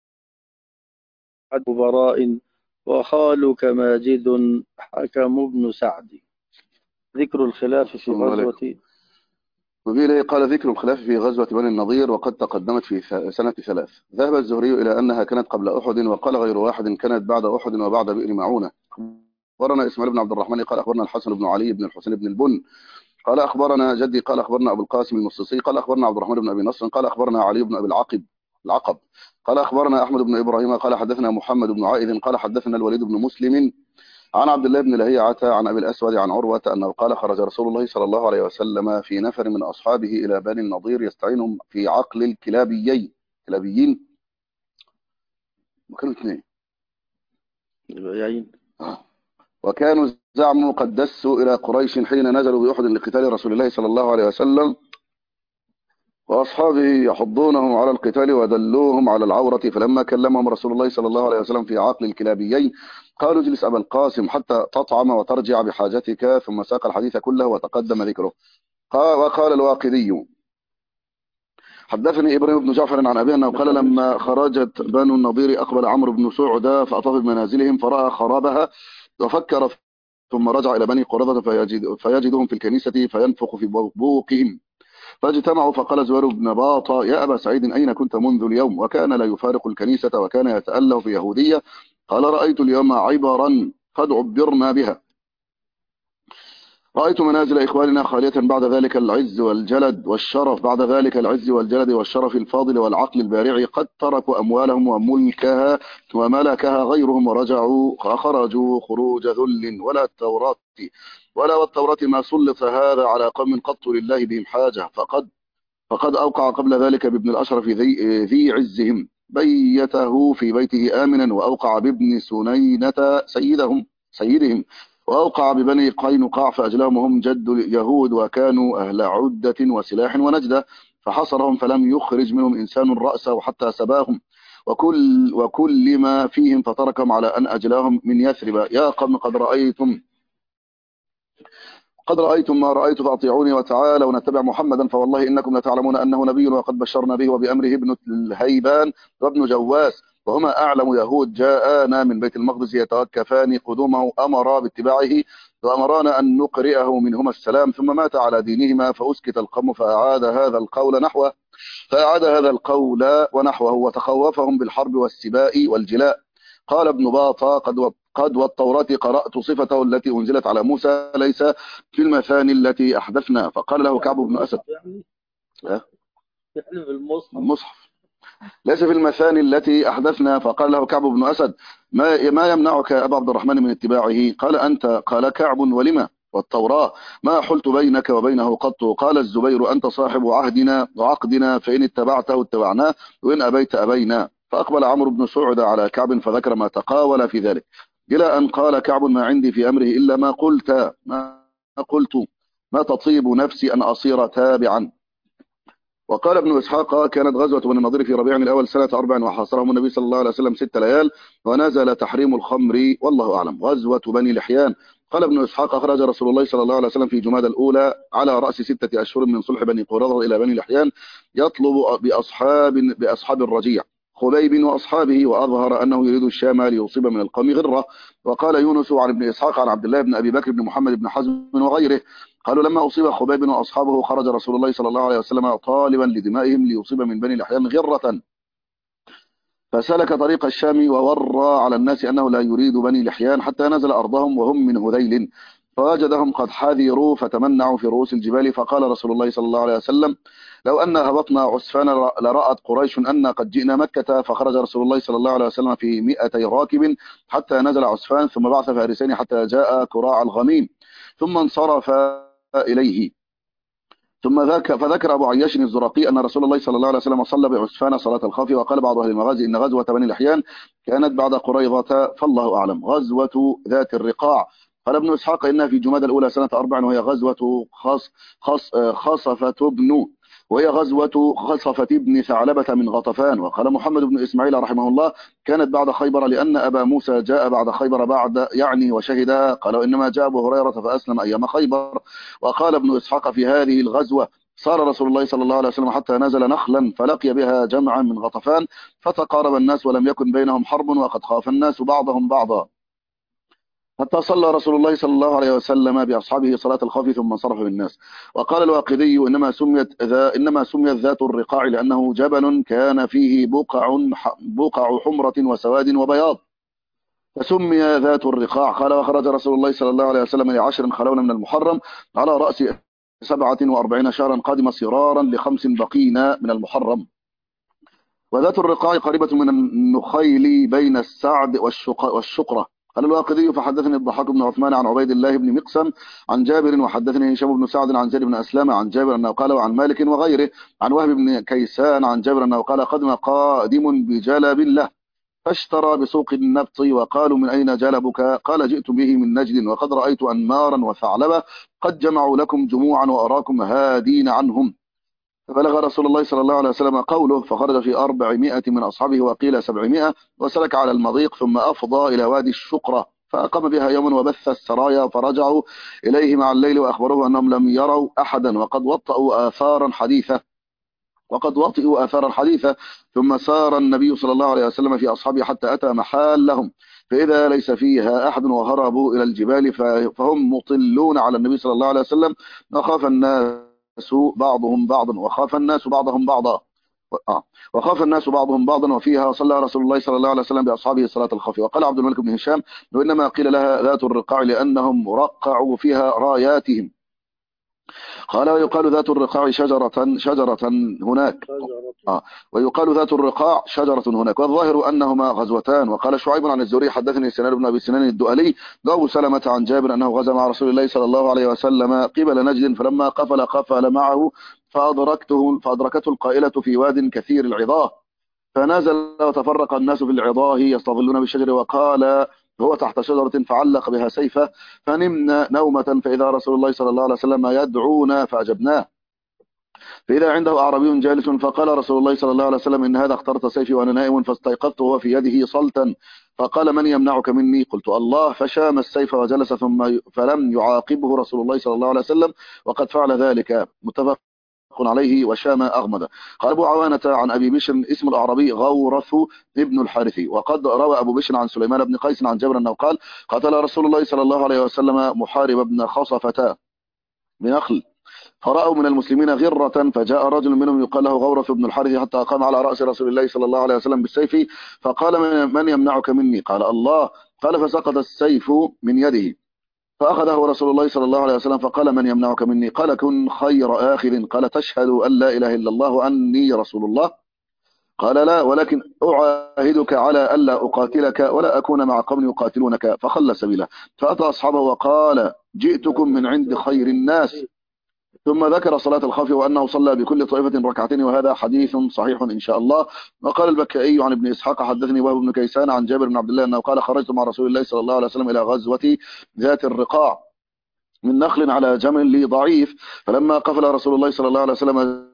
براء وخالك ماجد حكم بن سعد. ذكر الخلاف في غزوة وبه قال: ذكر الخلاف في غزوة بني النضير وقد تقدمت في سنة 3. ذهب الزهري إلى أنها كانت قبل أحد، وقال غير واحد كانت بعد أحد وبعد بئر معونة. أخبرنا إسماعيل بن عبد الرحمن قال أخبرنا الحسن بن علي بن الحسين بن البن قال أخبرنا جدي قال أخبرنا أبو القاسم المصيصي قال أخبرنا عبد الرحمن بن أبي نصر قال أخبرنا علي بن أبي العقب قال أخبرنا أحمد بن إبراهيم قال حدثنا محمد بن عائذ قال حدثنا الوليد بن مسلم عن عبد الله بن لهيعة عن أبي الأسود عن عروة أنه قال: خرج رسول الله صلى الله عليه وسلم في نفر من أصحابه إلى بني النضير يستعينهم في عقل الكلابيين. وكانوا 2 وكانوا زعموا قد دسوا إلى قريش حين نزلوا بأحد لقتال رسول الله صلى الله عليه وسلم، وأصحابه يحضونهم على القتال ودلوهم على العورة. فلما كلمهم رسول الله صلى الله عليه وسلم في عقل الكلابيين قالوا: اجلس أبا القاسم حتى تطعم وترجع بحاجتك. ثم ساق الحديث كله وتقدم ذكره. وقال الواقدي: حدثني إبراهيم بن جعفر عن أبيه أنه قال: لما خرجت بنو النضير أقبل عمرو بن سعدة فأطاف بمنازلهم فرأى خرابها وفكر، ثم رجع إلى بني قرظة فيجدهم في الكنيسة فينفخ في بوقهم، فاجتمعوا. فقال زهير بن باطة: يا أبا سعيد أين كنت منذ اليوم؟ وكان لا يفارق الكنيسة وكان يتأله في يهودية. قال: رأيت اليوم عبرا قد عبرنا بها، رأيت منازل إخواننا خالية بعد ذلك العز والجلد والشرف، بعد ذلك العز والجلد والشرف الفاضل والعقل البارع، قد تركوا أموالهم وملكها وملكها غيرهم ورجعوا خرجوا خروج ذل، ولا والتوراة ما سلط هذا على قوم قط لله بهم حاجة. فقد أوقع قبل ذلك بابن الأشرف ذي عزهم بيته في بيته آمنا، وأوقع بابن سنينة سيدهم، وأوقع ببني قينقاع فأجلاهم وهم جد اليهود وكانوا أهل عدة وسلاح ونجدة، فحصرهم فلم يخرج منهم إنسان رأسه حتى سباهم وكل ما فيهم فتركهم على أن أجلاهم من يثرب. يا قوم قد رأيتم ما رأيت فأطيعوني وتعالوا ونتبع محمدا، فوالله إنكم لتعلمون أنه نبي وقد بشرنا به وبأمره ابن الهيبان وابن جواس، وهما أعلم يهود جاءنا من بيت المقدس يتوكفان قدومه، أمرا باتباعه وأمرانا أن نقرئه منهما السلام، ثم مات على دينهما فأسكت القوم فأعاد هذا القول ونحوه وتخوفهم بالحرب والسباء والجلاء. قال ابن باطة: قد والتوراة قرأت صفته التي أنزلت على موسى ليس في المثاني التي أحدثنا. فقال له كعب بن أسد: المصحف ليس في المثاني التي أحدثنا. فقال له كعب بن أسد: ما يمنعك أبا عبد الرحمن من اتباعه؟ قال أنت. قال كعب: ولما؟ والتوراة ما حلت بينك وبينه قط. قال الزبير: أنت صاحب عهدنا وعقدنا، فإن اتبعته اتبعناه وإن أبيت أبينا. فأقبل عمرو بن سعدة على كعب فذكر ما تقاول في ذلك، إلى أن قال كعب: ما عندي في أمره إلا ما قلت ما تطيب نفسي أن أصير تابعا. وقال ابن إسحاق: كانت غزوة بني النضير في ربيع الأول سنة 4 وحاصرهم النبي صلى الله عليه وسلم 6 ليال ونزل تحريم الخمر، والله أعلم. غزوة بني لحيان. قال ابن إسحاق: خرج رسول الله صلى الله عليه وسلم في جمادى الأولى على رأس 6 أشهر من صلح بني قرظة إلى بني لحيان يطلب بأصحاب الرجيع خبيب وأصحابه، وأظهر أنه يريد الشام ليصيب من القوم غرة. وقال يونس عن ابن إسحاق عن عبد الله بن أبي بكر بن محمد بن حزم وغيره قالوا: لما أصيب خبيب وأصحابه خرج رسول الله صلى الله عليه وسلم طالبا لدمائهم ليصيب من بني لحيان غرة فسلك طريق الشام وورى على الناس أنه لا يريد بني لحيان حتى نزل أرضهم وهم من هذيل، فوجدهم قد حذروا فتمنعوا في رؤوس الجبال. فقال رسول الله صلى الله عليه وسلم: لو أن هبطنا عسفان لرأت قريش أن قد جئنا مكة. فخرج رسول الله صلى الله عليه وسلم في 200 راكب حتى نزل عسفان، ثم بعث فارسين حتى جاء كراع الغميم، ثم انصرف إليه. فذكر أبو عياش الزرقي أن رسول الله صلى الله عليه وسلم صلى بعسفان صلاة الخوف. وقال بعض أهل المغازي إن غزوة بني لحيان كانت بعد قريظة، فالله أعلم. غزوة ذات الرقاع، قال ابن إسحاق إنها في جماد الأولى سنة 4، وهي غزوة خصفة بن ثعلبة من غطفان. وقال محمد بن إسماعيل رحمه الله: كانت بعد خيبر، لأن أبا موسى جاء بعد خيبر بعد وشهدها. قال إنما جاء أبو هريرة فأسلم أيام خيبر. وقال ابن إسحاق في هذه الغزوة: صار رسول الله صلى الله عليه وسلم حتى نزل نخلا فلقي بها جمعا من غطفان، فتقارب الناس ولم يكن بينهم حرب، وقد خاف الناس بعضهم بعضا، حتى صلى رسول الله صلى الله عليه وسلم بأصحابه صلاة الخوف ثم انصرف بالناس. وقال الواقدي: إنما سميت ذات الرقاع لأنه جبل كان فيه بقع حمرة وسواد وبياض، فسمي ذات الرقاع. قال: وخرج رسول الله صلى الله عليه وسلم ل10 خلون من المحرم على رأس 47 شهرا، قادم صرارا ل5 بقين من المحرم. وذات الرقاع قريبة من النخيل بين السعد والشقرة. قال الواقدي: فحدثني الضحاك بن عثمان عن عبيد الله بن مقسم عن جابر، وحدثني هشام بن سعد عن زيد بن أسلم عن جابر أنه قال، وعن مالك وغيره عن وهب بن كيسان عن جابر أنه قال: قدم قادم بجلب له فاشترى بسوق النبط، وقالوا: من أين جلبك؟ قال: جئت به من نجد، وقد رأيت أنمارا وثعلبة قد جمعوا لكم جموعا وأراكم هادين عنهم. فبلغ رسول الله صلى الله عليه وسلم قوله، فخرج في 400 من أصحابه، وقيل 700، وسلك على المضيق، ثم أفضى إلى وادي الشقرة فأقام بها يوما، وبث السرايا، فرجعوا إليه مع الليل وأخبروه أنهم لم يروا أحدا، وقد وطئوا آثارا حديثة. ثم سار النبي صلى الله عليه وسلم في أصحابه حتى أتى محال لهم، فإذا ليس فيها أحد، وهربوا إلى الجبال فهم مطلون على النبي صلى الله عليه وسلم، وخاف الناس بعضهم بعضا وفيها صلى رسول الله صلى الله عليه وسلم بأصحابه صلاة الخوف. وقال عبد الملك بن هشام: وإنما قيل لها ذات الرقاع لأنهم رقعوا فيها راياتهم. قال: ويقال ذات الرقاع شجرة هناك. ويقال ذات الرقاع شجرة هناك، والظاهر أنهما غزوتان. وقال شعيب عن الزهري: حدثني سنان بن أبي سنان الدؤلي أبو سلمة عن جابر أنه غزا مع رسول الله صلى الله عليه وسلم قبل نجد، فلما قفل معه فأدركته القائلة في واد كثير العظاه، فنزل وتفرق الناس في العظاه يستظلون بالشجر، وقال هو تحت شجرة فعلق بها سيفه، فنمنا نومة فإذا رسول الله صلى الله عليه وسلم يدعونا فأجبناه، فإذا عنده أعرابي جالس، فقال رسول الله صلى الله عليه وسلم: إن هذا اخترت سيفي وأنا نائم، فاستيقظت وهو في يده صلتا، فقال: من يمنعك مني؟ قلت: الله. فشام السيف وجلس، فلم يعاقبه رسول الله صلى الله عليه وسلم، وقد فعل ذلك. متفق عليه. وشام أغمد. قال أبو عوانة عن أبي بشر: اسم الأعرابي غورث ابن الحارثي. وقد روى أبو بشر عن سليمان بن قيس عن جابر أنه قال: قتل رسول الله صلى الله عليه وسلم محارب بن خصفة بنخل، فرأوا من المسلمين غرة، فجاء رجل منهم يقال له غورث بن الحارث حتى قام على رأس رسول الله صلى الله عليه وسلم بالسيف، فقال: من يمنعك مني؟ قال: الله. قال: فسقط السيف من يده، فأخذه رسول الله صلى الله عليه وسلم، فقال: من يمنعك مني؟ قال: كن خير آخذ. قال: تشهد أن لا إله إلا الله وأني رسول الله؟ قال: لا، ولكن أعاهدك على ألا أقاتلك ولا أكون مع قوم يقاتلونك. فخلى سبيله، فأتى أصحابه وقال: جئتكم من عند خير الناس. ثم ذكر صلاة الخوف وأنه صلى بكل طائفة ركعتين، وهذا حديث صحيح إن شاء الله. وقال البكائي عن ابن إسحاق: حدثني وهب بن كيسان عن جابر بن عبد الله أنه قال: خرجت مع رسول الله صلى الله عليه وسلم إلى غزوة ذات الرقاع من نخل على جمل لي ضعيف، فلما قفل رسول الله صلى الله عليه وسلم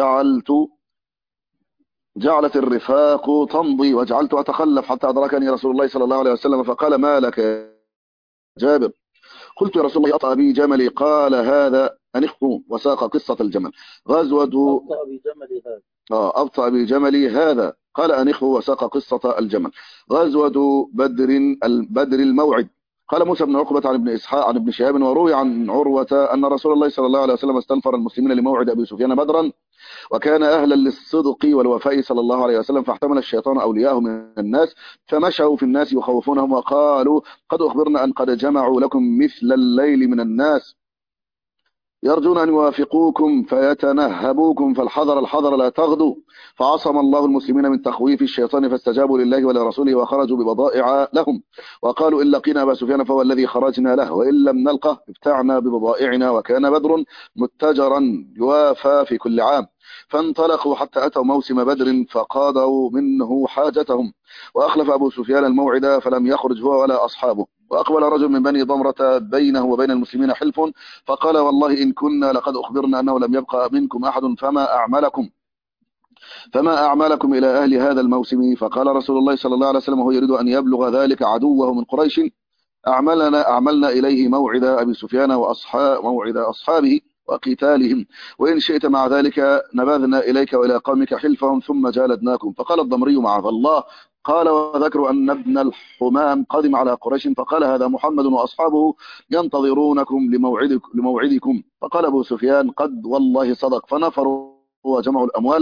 جعلت الرفاق تمضي، وجعلت أتخلف حتى أدركني رسول الله صلى الله عليه وسلم، فقال: ما لك يا جابر؟ قلت: يا رسول الله أطأ بي جملي. قال: هذا أنخه، وساق قصة الجمل. غزوة أبطأ بجملي هذا. قال: أنخه، وساق قصة الجمل. غزوة بدر الموعد. قال موسى بن عقبة عن ابن إسحاق عن ابن شهاب وروي عن عروة أن رسول الله صلى الله عليه وسلم استنفر المسلمين لموعد أبي سفيان بدرا، وكان أهلا للصدق والوفاء صلى الله عليه وسلم، فاحتمل الشيطان أولياءه من الناس فمشوا في الناس يخوفونهم وقالوا قد أخبرنا أن قد جمعوا لكم مثل الليل من الناس يرجون أن يوافقوكم فيتنهبوكم، فالحذر الحذر لا تغدوا. فعصم الله المسلمين من تخويف الشيطان فاستجابوا لله ولرسوله وخرجوا ببضائع لهم، وقالوا إن لقينا أبا سفيان فهو الذي خرجنا له، وإن لم نلقه ابتعنا ببضائعنا، وكان بدر متجرا يوافى في كل عام. فانطلقوا حتى أتوا موسم بدر فقاضوا منه حاجتهم، وأخلف أبو سفيان الموعد فلم يخرج هو ولا أصحابه. وأقبل رجل من بني ضمرة بينه وبين المسلمين حلف فقال والله إن كنا لقد أخبرنا أنه لم يبقى منكم أحد فما أعمالكم إلى أهل هذا الموسم. فقال رسول الله صلى الله عليه وسلم وهو يريد أن يبلغ ذلك عدوه من قريش أعملنا إليه موعد أبي سفيان موعد أصحابه وقتالهم، وإن شئت مع ذلك نبذنا إليك وإلى قومك حلفهم ثم جالدناكم. فقال الضمري معاذ الله. قال وذكروا أن ابن الحمام قدم على قريش فقال هذا محمد وأصحابه ينتظرونكم لموعدكم. فقال أبو سفيان قد والله صدق. فنفروا وجمعوا الأموال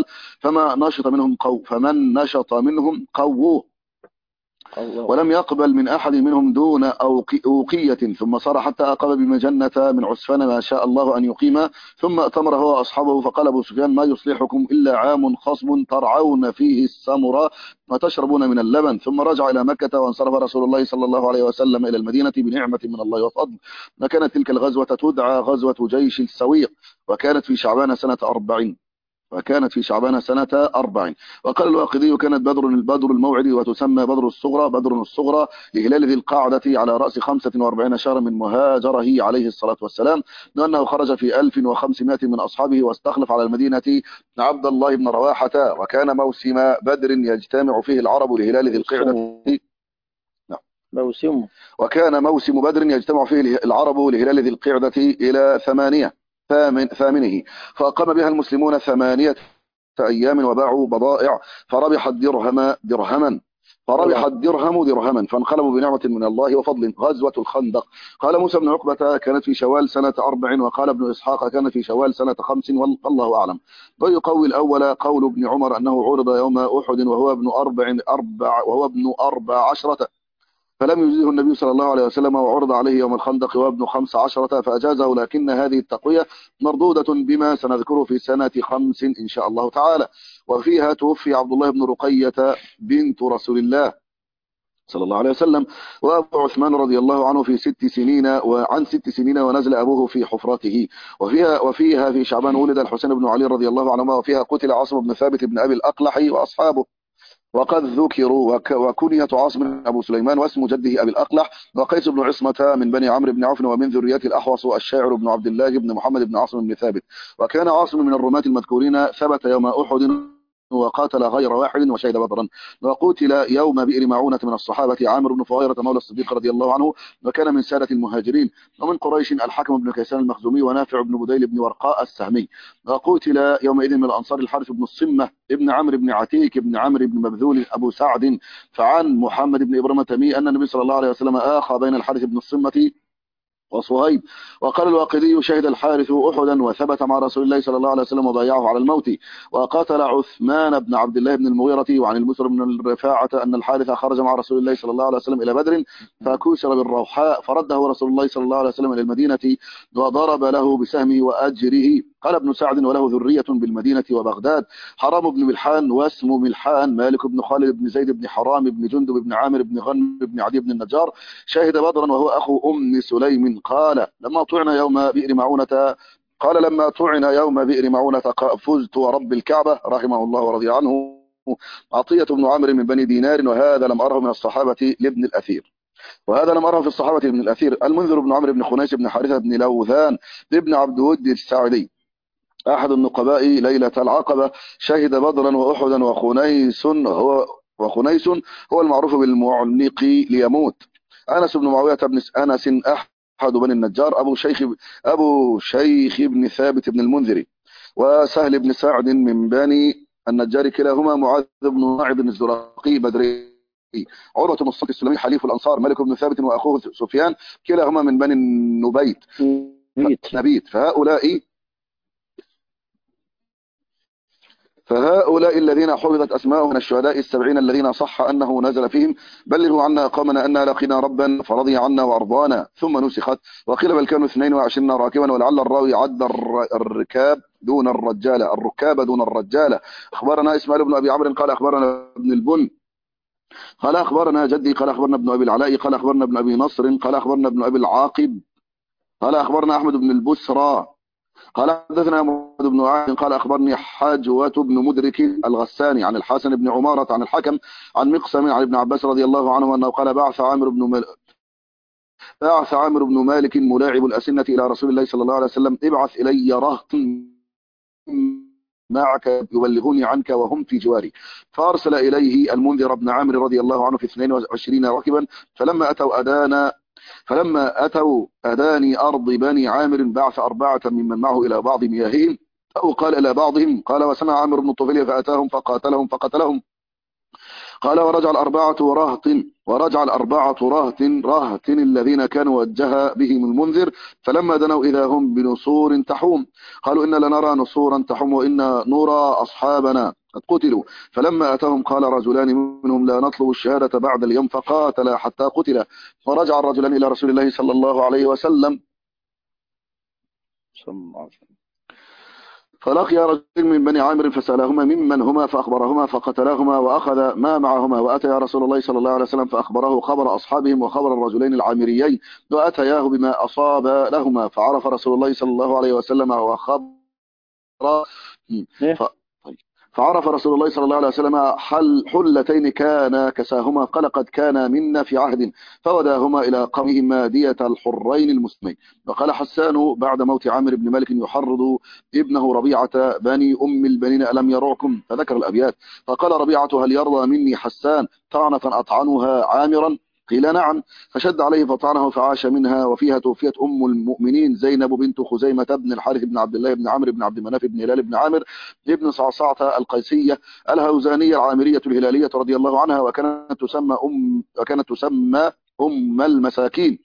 فمن نشط منهم قووه، ولم يقبل من أحد منهم دون أوقية، ثم صار حتى أقام بمجنة من عسفان ما شاء الله أن يقيم، ثم أتمر هو أصحابه. فقال أبو سفيان ما يصلحكم إلا عام خصب ترعون فيه السمر وتشربون من اللبن. ثم رجع إلى مكة وانصرف رسول الله صلى الله عليه وسلم إلى المدينة بنعمة من الله وفضل. وكانت تلك الغزوة تدعى غزوة جيش السويق، وكانت في شعبان سنة 40. وقال الواقدي كانت بدر الموعد وتسمى بدر الصغرى لهلال ذي القعدة على رأس 45 شهرا من مهاجره عليه الصلاة والسلام، لأنه خرج في 1500 من أصحابه واستخلف على المدينة عبد الله بن رواحة. وكان موسم بدر يجتمع فيه العرب لهلال ذي القعدة وكان موسم بدر يجتمع فيه العرب لهلال ذي القعدة إلى ثامنه، فأقام بها المسلمون 8 أيام وباعوا بضائع فربح الدرهم درهما فانقلبوا بنعمة من الله وفضل. غزوة الخندق. قال موسى بن عقبة كانت في شوال سنة 4، وقال ابن إسحاق كانت في شوال سنة 5، والله أعلم. ويقوي الأول قول ابن عمر أنه عرض يوم أحد وهو ابن 14 فلم يجزه النبي صلى الله عليه وسلم، وعرض عليه يوم الخندق وابن 15 فأجازه، لكن هذه التقوية مردودة بما سنذكره في سنة 5 إن شاء الله تعالى. وفيها توفي عبد الله بن رقية بنت رسول الله صلى الله عليه وسلم، وأبو عثمان رضي الله عنه في 6 سنين ونزل أبوه في حفرته. وفيها في شعبان ولد الحسين بن علي رضي الله عنهما، وفيها قتل عاصم بن ثابت بن أبي الأقلح وأصحابه، وقد ذكروا. وكنية عاصم أبو سليمان، واسم جده أبي الأقلح. وقيس بن عصمة من بني عمرو بن عوف، ومن ذرية الأحوص الشاعر بن عبد الله بن محمد بن عاصم بن ثابت. وكان عاصم من الرماة المذكورين، ثبت يوم أحد وقاتل غير واحد وشهد بدرا. وقتل يوم بئر معونة من الصحابة عامر بن فهيرة مولى الصديق رضي الله عنه، وكان من سادة المهاجرين. ومن قريش الحكم بن كيسان المخزومي، ونافع بن بديل بن ورقاء السهمي. وقتل يومئذ من الأنصار الحارث بن الصمة ابن عمرو بن عتيك ابن عمرو بن مبذول أبو سعد. فعن محمد بن إبراهيم التميمي أن النبي صلى الله عليه وسلم آخى بين الحارث بن الصمة وصهيب. وقال الواقدي شهد الحارث أحدا وثبت مع رسول الله صلى الله عليه وسلم وضيعه على الموت. وقاتل عثمان بن عبد الله بن المغيرة. وعن المسر بن الرفاعة أن الحارث خرج مع رسول الله صلى الله عليه وسلم إلى بدر فكسر بالروحاء، فرده رسول الله صلى الله عليه وسلم إلى المدينة وضرب له بسهمه وأجره. قال ابن سعد وله ذرية بالمدينة وبغداد، حرام بن ملحان واسم ملحان، مالك بن خالد بن زيد بن حرام بن جندب بن عامر بن غنم بن عدي بن النجار، شهد بدرا وهو أخو أم سليم. قال لما طعن يوم بئر معونة فزت ورب الكعبة رحمه الله ورضي عنه عطية بن عامر من بني دينار، وهذا لم أره من الصحابة لابن الأثير. وهذا لم أره في الصحابة لابن الأثير. المنذر بن عمرو بن خنيس بن حارثة بن لوذان ابن عبد ود الساعدي أحد النقباء ليلة العقبة، شهد بدرا وأحدا وخنيس هو المعروف بالمعنق ليموت. أنس بن معاوية بن أنس أحد بني النجار، أبو شيخ بن ثابت بن المنذري، وسهل بن سعد من بني النجار، كلاهما معاذ بن معبد الزرقي بدري عروة بن الصامت السلمي حليف الأنصار مالك بن ثابت وأخوه سفيان كلاهما من بني نبيت فهؤلاء الذين حفظت أسماءهم من الشهداء 70 الذين صح أنه نزل فيهم بلغوا عنا قومنا أننا لقينا ربا فرضي عنا وأرضانا ثم نسخت. وقيل بل كانوا 22 راكبا ولعل الراوي عد الركاب دون الرجالة. أخبرنا إسماعيل بن أبي عمرو قال أخبرنا ابن البن قال أخبرنا جدي قال أخبرنا ابن أبي العلاء قال أخبرنا ابن أبي نصر قال أخبرنا ابن أبي العاقب قال أخبرنا أحمد بن البسرى قال حدثنا محمد بن عاصم قال أخبرني حجوة بن مدرك الغساني عن الحسن بن عمارة عن الحكم عن مقسم عن ابن عباس رضي الله عنه أنه قال بعث عامر بن مالك ملاعب الأسنة إلى رسول الله صلى الله عليه وسلم ابعث إلي رهط معك يبلغوني عنك وهم في جواري. فأرسل إليه المنذر بن عامر رضي الله عنه في 22 راكبا فلما أتوا أداني أرض بني عامر بعث 4 ممن معه إلى بعض مياههم أو قال إلى بعضهم قال وسمع عامر بن الطفيل فأتاهم فقاتلهم قال ورجع الأربعة رهط الذين كانوا وجه بهم المنذر فلما دنوا إذا هم بنصور تحوم قالوا إن لنرى نصورا تحوم وإن نرى أصحابنا قد قتلوا. فلما أتاهم قال رجلان منهم لا نطلب الشهادة بعد اليوم فقاتل حتى قتل. ورجع الرجلان إلى رسول الله صلى الله عليه وسلم فلقي رجل من بني عامر فسألهما ممن هما فأخبرهما فقتلهما وأخذ ما معهما وأتيا رسول الله صلى الله عليه وسلم فأخبره خبر أصحابهم وخبر الرجلين العامريين وأتياه بما أصاب لهما فعرف رسول الله صلى الله عليه وسلم وخبر فعرف رسول الله صلى الله عليه وسلم حلتين كان كساهما قال قد كان منا في عهد فوداهما إلى قومهما دية الحرين المسلمين. وقال حسان بعد موت عامر بن مالك يحرض ابنه ربيعة بني أم البنين ألم يرعكم فذكر الأبيات فقال ربيعة هل يرضى مني حسان طعنة أطعنها عامرا قيل نعم فشد عليه فطعنه فعاش منها. وفيها توفيت أم المؤمنين زينب بنت خزيمة بن الحارث بن عبد الله بن عمرو بن عبد مناف بن هلال بن عامر ابن صعصعة القيسية الهوزانية العامرية الهلالية رضي الله عنها وكانت تسمى أم المساكين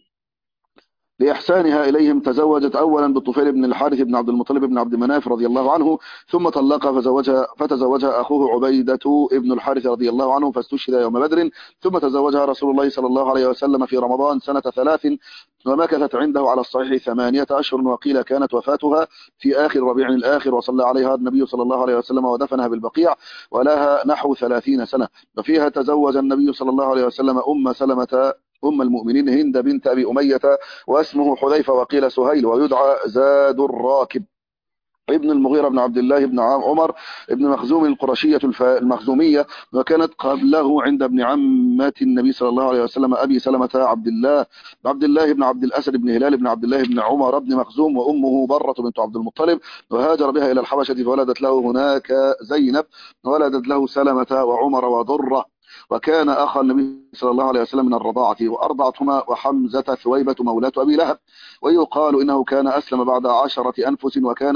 لإحسانها إليهم. تزوجت أولا بالطفيل بن الحارث بن عبد المطلب بن عبد مناف رضي الله عنه ثم طلق فتزوجها أخوه عبيدة ابن الحارث رضي الله عنه فاستشهد يوم بدر ثم تزوجها رسول الله صلى الله عليه وسلم في رمضان سنة 3 ومكثت عنده على الصحيح 8 أشهر وقيل كانت وفاتها في آخر ربيع الآخر وصلى عليها النبي صلى الله عليه وسلم ودفنها بالبقيع ولها نحو 30 سنة. وفيها تزوج النبي صلى الله عليه وسلم أم سلمة أم المؤمنين هند بنت أبي أمية واسمه حذيفة وقيل سهيل ويدعى زاد الراكب ابن المغيرة بن عبد الله بن عمر ابن مخزوم القرشية المخزومية وكانت قبله عند ابن عمة النبي صلى الله عليه وسلم أبي سلمة عبد الله بن عبد الأسد بن هلال بن عبد الله بن عمر بن مخزوم وأمه برة بنت عبد المطلب وهاجر بها إلى الحبشة فولدت له هناك زينب وولدت له سلمة وعمر وضرة وكان أخا النبي صلى الله عليه وسلم من الرضاعة وأرضعتهما وحمزة ثويبة مولاة أبي لهب ويقال إنه كان أسلم بعد 10 أنفس وكان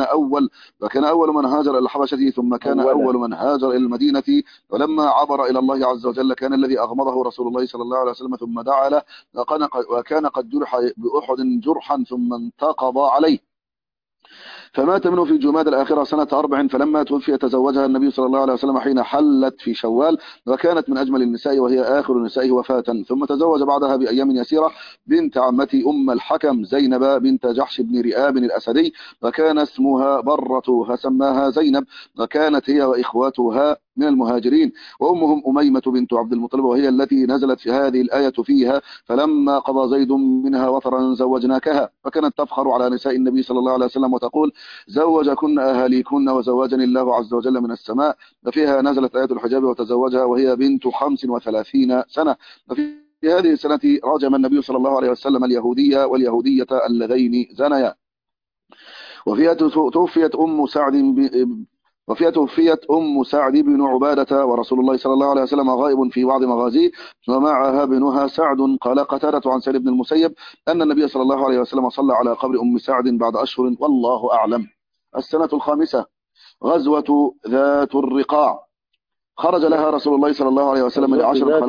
أول من هاجر إلى الحبشة ثم كان أول من هاجر إلى المدينة. ولما عبر إلى الله عز وجل كان الذي أغمضه رسول الله صلى الله عليه وسلم ثم دعا له وكان قد جرح بأحد جرحا ثم انتقض عليه فمات منه في جماد الآخرة سنة 4 فلما توفي تزوجها النبي صلى الله عليه وسلم حين حلت في شوال وكانت من أجمل النساء وهي آخر النساء وفاة. ثم تزوج بعدها بأيام يسيرة بنت عمتي أم الحكم زينب بنت جحش بن رئاب الأسدي وكان اسمها برة فسماها زينب وكانت هي وإخواتها من المهاجرين وأمهم أميمة بنت عبد المطلب وهي التي نزلت في هذه الآية فيها فلما قضى زيد منها وطرا زوجناكها. وكانت تفخر على نساء النبي صلى الله عليه وسلم وتقول زوجكن أهاليكن وزوجني الله عز وجل من السماء. وفيها نزلت آية الحجاب وتزوجها وهي بنت 35 سنة. وفي هذه السنة رجم النبي صلى الله عليه وسلم اليهودية واليهودية اللذين زنيا. وفيها توفيت أم سعد بن عبادة ورسول الله صلى الله عليه وسلم غائب في بعض مغازيه ومعها ابنها سعد. قال قتادة عن سعيد بن المسيب أن النبي صلى الله عليه وسلم صلى على قبر أم سعد بعد أشهر والله أعلم. السنة 5 غزوة ذات الرقاع خرج لها رسول الله صلى الله عليه وسلم ل10 خلف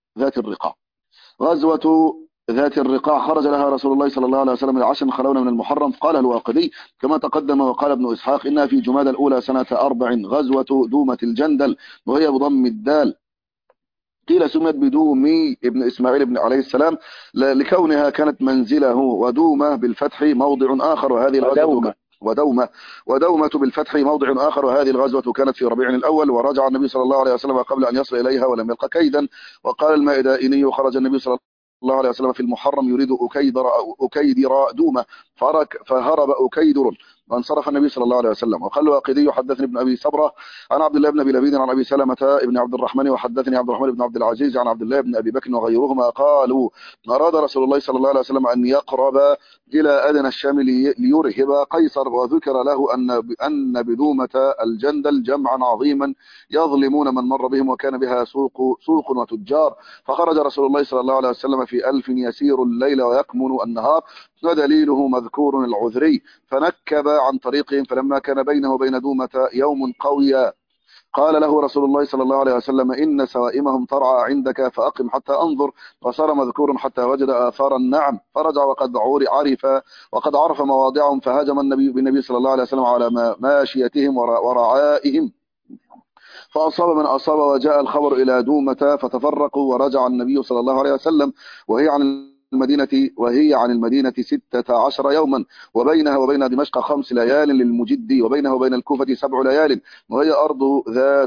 ذات الرقاع. غزوة ذات الرقاع خرج لها رسول الله صلى الله عليه وسلم العشر خلون من المحرم. قال الواقدي كما تقدم وقال ابن إسحاق إنها في جمادى الأولى سنة 4 غزوة دومة الجندل وهي بضم الدال. قيل سميت بدومي ابن إسماعيل بن عليه السلام لكونها كانت منزله، ودومة بالفتح موضع آخر وهذه الغزوة ودومة بالفتح موضع آخر وهذه الغزوة كانت في ربيع الأول. ورجع النبي صلى الله عليه وسلم قبل أن يصل إليها ولم يلق كيدا. وقال المائدائني خرج النبي صلى الله عليه وسلم في المحرم يريد أكيدر دومة فهرب أكيدر وانصرف النبي صلى الله عليه وسلم. وقال الواقدي حدثني ابن أبي صبرة عن عبد الله بن أبي لبيد عن أبي سلمة بن عبد الرحمن وحدثني عبد الرحمن بن عبد العزيز عن عبد الله بن أبي بكر وغيرهما قالوا أراد رسول الله صلى الله عليه وسلم أن يقرب إلى أدنى الشام ليرهب قيصر، وذكر له أن بدومة الجندل جمعا عظيما يظلمون من مر بهم وكان بها سوق وتجار. فخرج رسول الله صلى الله عليه وسلم في 1000 يسير الليل ويكمن النهار، ودليله مذكور العذري. فنكب عن طريقهم فلما كان بينه وبين دومة يوم قوي قال له رسول الله صلى الله عليه وسلم إن سوائمهم ترعى عندك فأقم حتى أنظر. وصار مذكور حتى وجد آثار النعم فرجع وقد عرف مواضعهم، فهاجم بالنبي صلى الله عليه وسلم على ماشيتهم ورعائهم فأصاب من أصاب. وجاء الخبر إلى دومة فتفرقوا، ورجع النبي صلى الله عليه وسلم وهي عن المدينة 16 يوما، وبينها وبين دمشق 5 ليال للمجد، وبينها وبين الكوفة 7 ليال، وهي أرض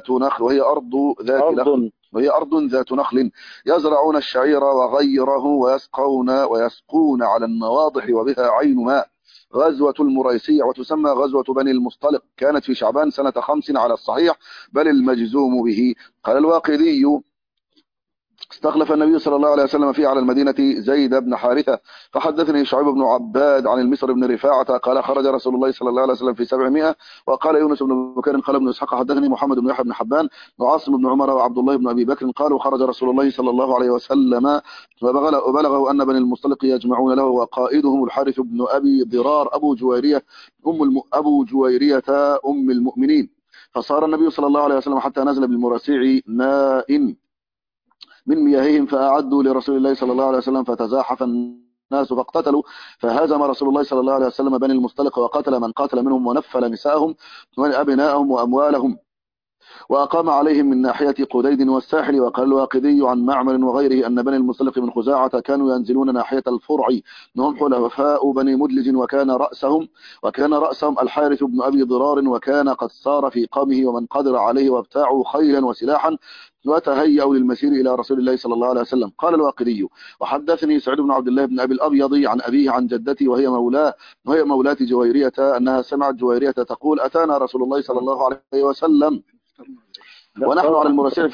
ذات نخل يزرعون الشعير وغيره ويسقون على النواضح وبها عين ماء. غزوة المريسيع وتسمى غزوة بني المصطلق كانت في شعبان سنة 5 على الصحيح بل المجزوم به. قال الواقدي استخلف النبي صلى الله عليه وسلم فيه على المدينة زيد بن حارثة. فحدثني شعيب بن عباد عن المسر بن رفاعة قال خرج رسول الله صلى الله عليه وسلم في 700. وقال يونس بن بكير قال ابن إسحاق حدثني محمد بن يحيى بن حبان وعاصم بن عمر وعبد الله بن أبي بكر قالوا خرج رسول الله صلى الله عليه وسلم وبلغه أن بني المصطلق يجمعون له، وقائدهم الحارث بن أبي ضرار أبو جويرية أم المؤمنين. فصار النبي صلى الله عليه وسلم حتى نزل بالمراسيع ماء من مياههم فأعدوا لرسول الله صلى الله عليه وسلم فتزاحف الناس فاقتتلوا. فهزم رسول الله صلى الله عليه وسلم بني المصطلق وقتل من قاتل منهم ونفل نساءهم وأبناءهم وأموالهم، وأقام عليهم من ناحية قديد والساحل. وقال الواقدي عن معمر وغيره أن بني المصطلق من خزاعة كانوا ينزلون ناحية الفرع هم حلفاء بني مدلج، وكان رأسهم الحارث بن أبي ضرار، وكان قد سار في قومه ومن قدر عليه وابتاعوا خيلا وسلاحا وتهيأوا للمسير إلى رسول الله صلى الله عليه وسلم. قال الواقدي وحدثني سعيد بن عبد الله بن أبي الأبيض عن أبيه عن جدتي وهي مولاة جويرية أنها سمعت جويرية تقول أتانا رسول الله صلى الله عليه وسلم ونحن على المراسيل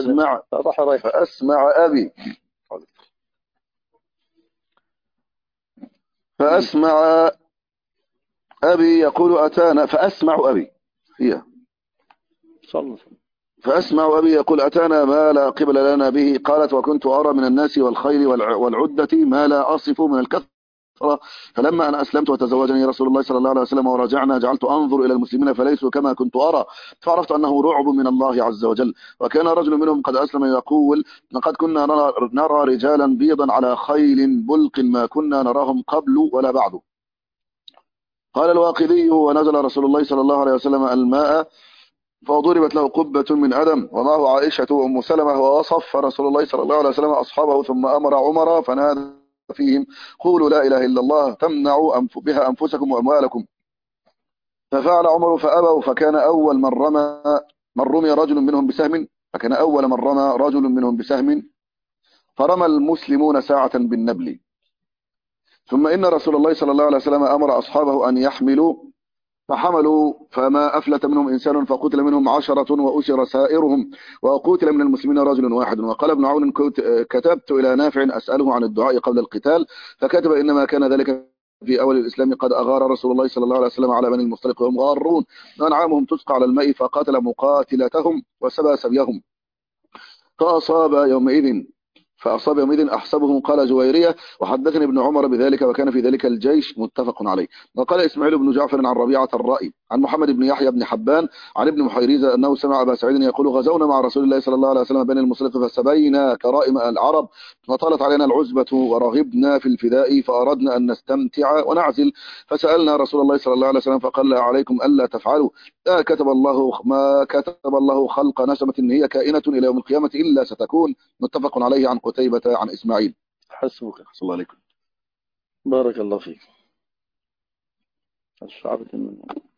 فأسمع أبي يقول أتانا فأسمع أبي يقول أتانا ما لا قبل لنا به. قالت وكنت أرى من الناس والخيل والعدة ما لا أصف من الكثرة. فلما أنا أسلمت وتزوجني رسول الله صلى الله عليه وسلم ورجعنا جعلت أنظر إلى المسلمين فليسوا كما كنت أرى، فعرفت أنه رعب من الله عز وجل. وكان رجل منهم قد أسلم يقول لقد كنا نرى رجالا بيضا على خيل بلق ما كنا نراهم قبل ولا بعد. قال الواقدي ونزل رسول الله صلى الله عليه وسلم الماء فضربت له قبة من أدم ومعه عائشة وأم سلمة، ووصف رسول الله صلى الله عليه وسلم أصحابه ثم أمر عمر فنادى فيهم قولوا لا إله إلا الله تمنعوا بها أنفسكم وأموالكم. ففعل عمر فأبوا، فكان أول من رمي رجل منهم بسهم فرمى المسلمون ساعة بالنبل. ثم إن رسول الله صلى الله عليه وسلم أمر أصحابه أن يحملوا فحملوا فما أفلت منهم إنسان فقتل منهم 10 وأسر سائرهم، وقتل من المسلمين رجل واحد. وقال ابن عون كتبت إلى نافع أسأله عن الدعاء قبل القتال فكتب إنما كان ذلك في أول الإسلام قد أغار رسول الله صلى الله عليه وسلم على بني المصطلق وهم غارون وأنعامهم تسقى على الماء فقاتل مقاتلتهم وسبى سبيهم فأصاب يومئذ فأصاب يومئذ أحسبهم قال جويرية. وحدثني ابن عمر بذلك وكان في ذلك الجيش متفق عليه. وقال إسماعيل بن جعفر عن ربيعة الرأي عن محمد بن يحيى بن حبان عن ابن محيريزة أنه سمع أبا سعيد يقول غزونا مع رسول الله صلى الله عليه وسلم بين المصلق فسبينا كرائم العرب وطالت علينا العزبة ورغبنا في الفداء فأردنا أن نستمتع ونعزل فسألنا رسول الله صلى الله عليه وسلم فقال عليكم ألا تفعلوا ما كتب الله خلق نسمة هي كائنة إلى يوم القيامة إلا ستكون. متفق عليه عن قتيبة عن إسماعيل. حسبك. صلى الله عليكم. بارك الله فيك. الشعب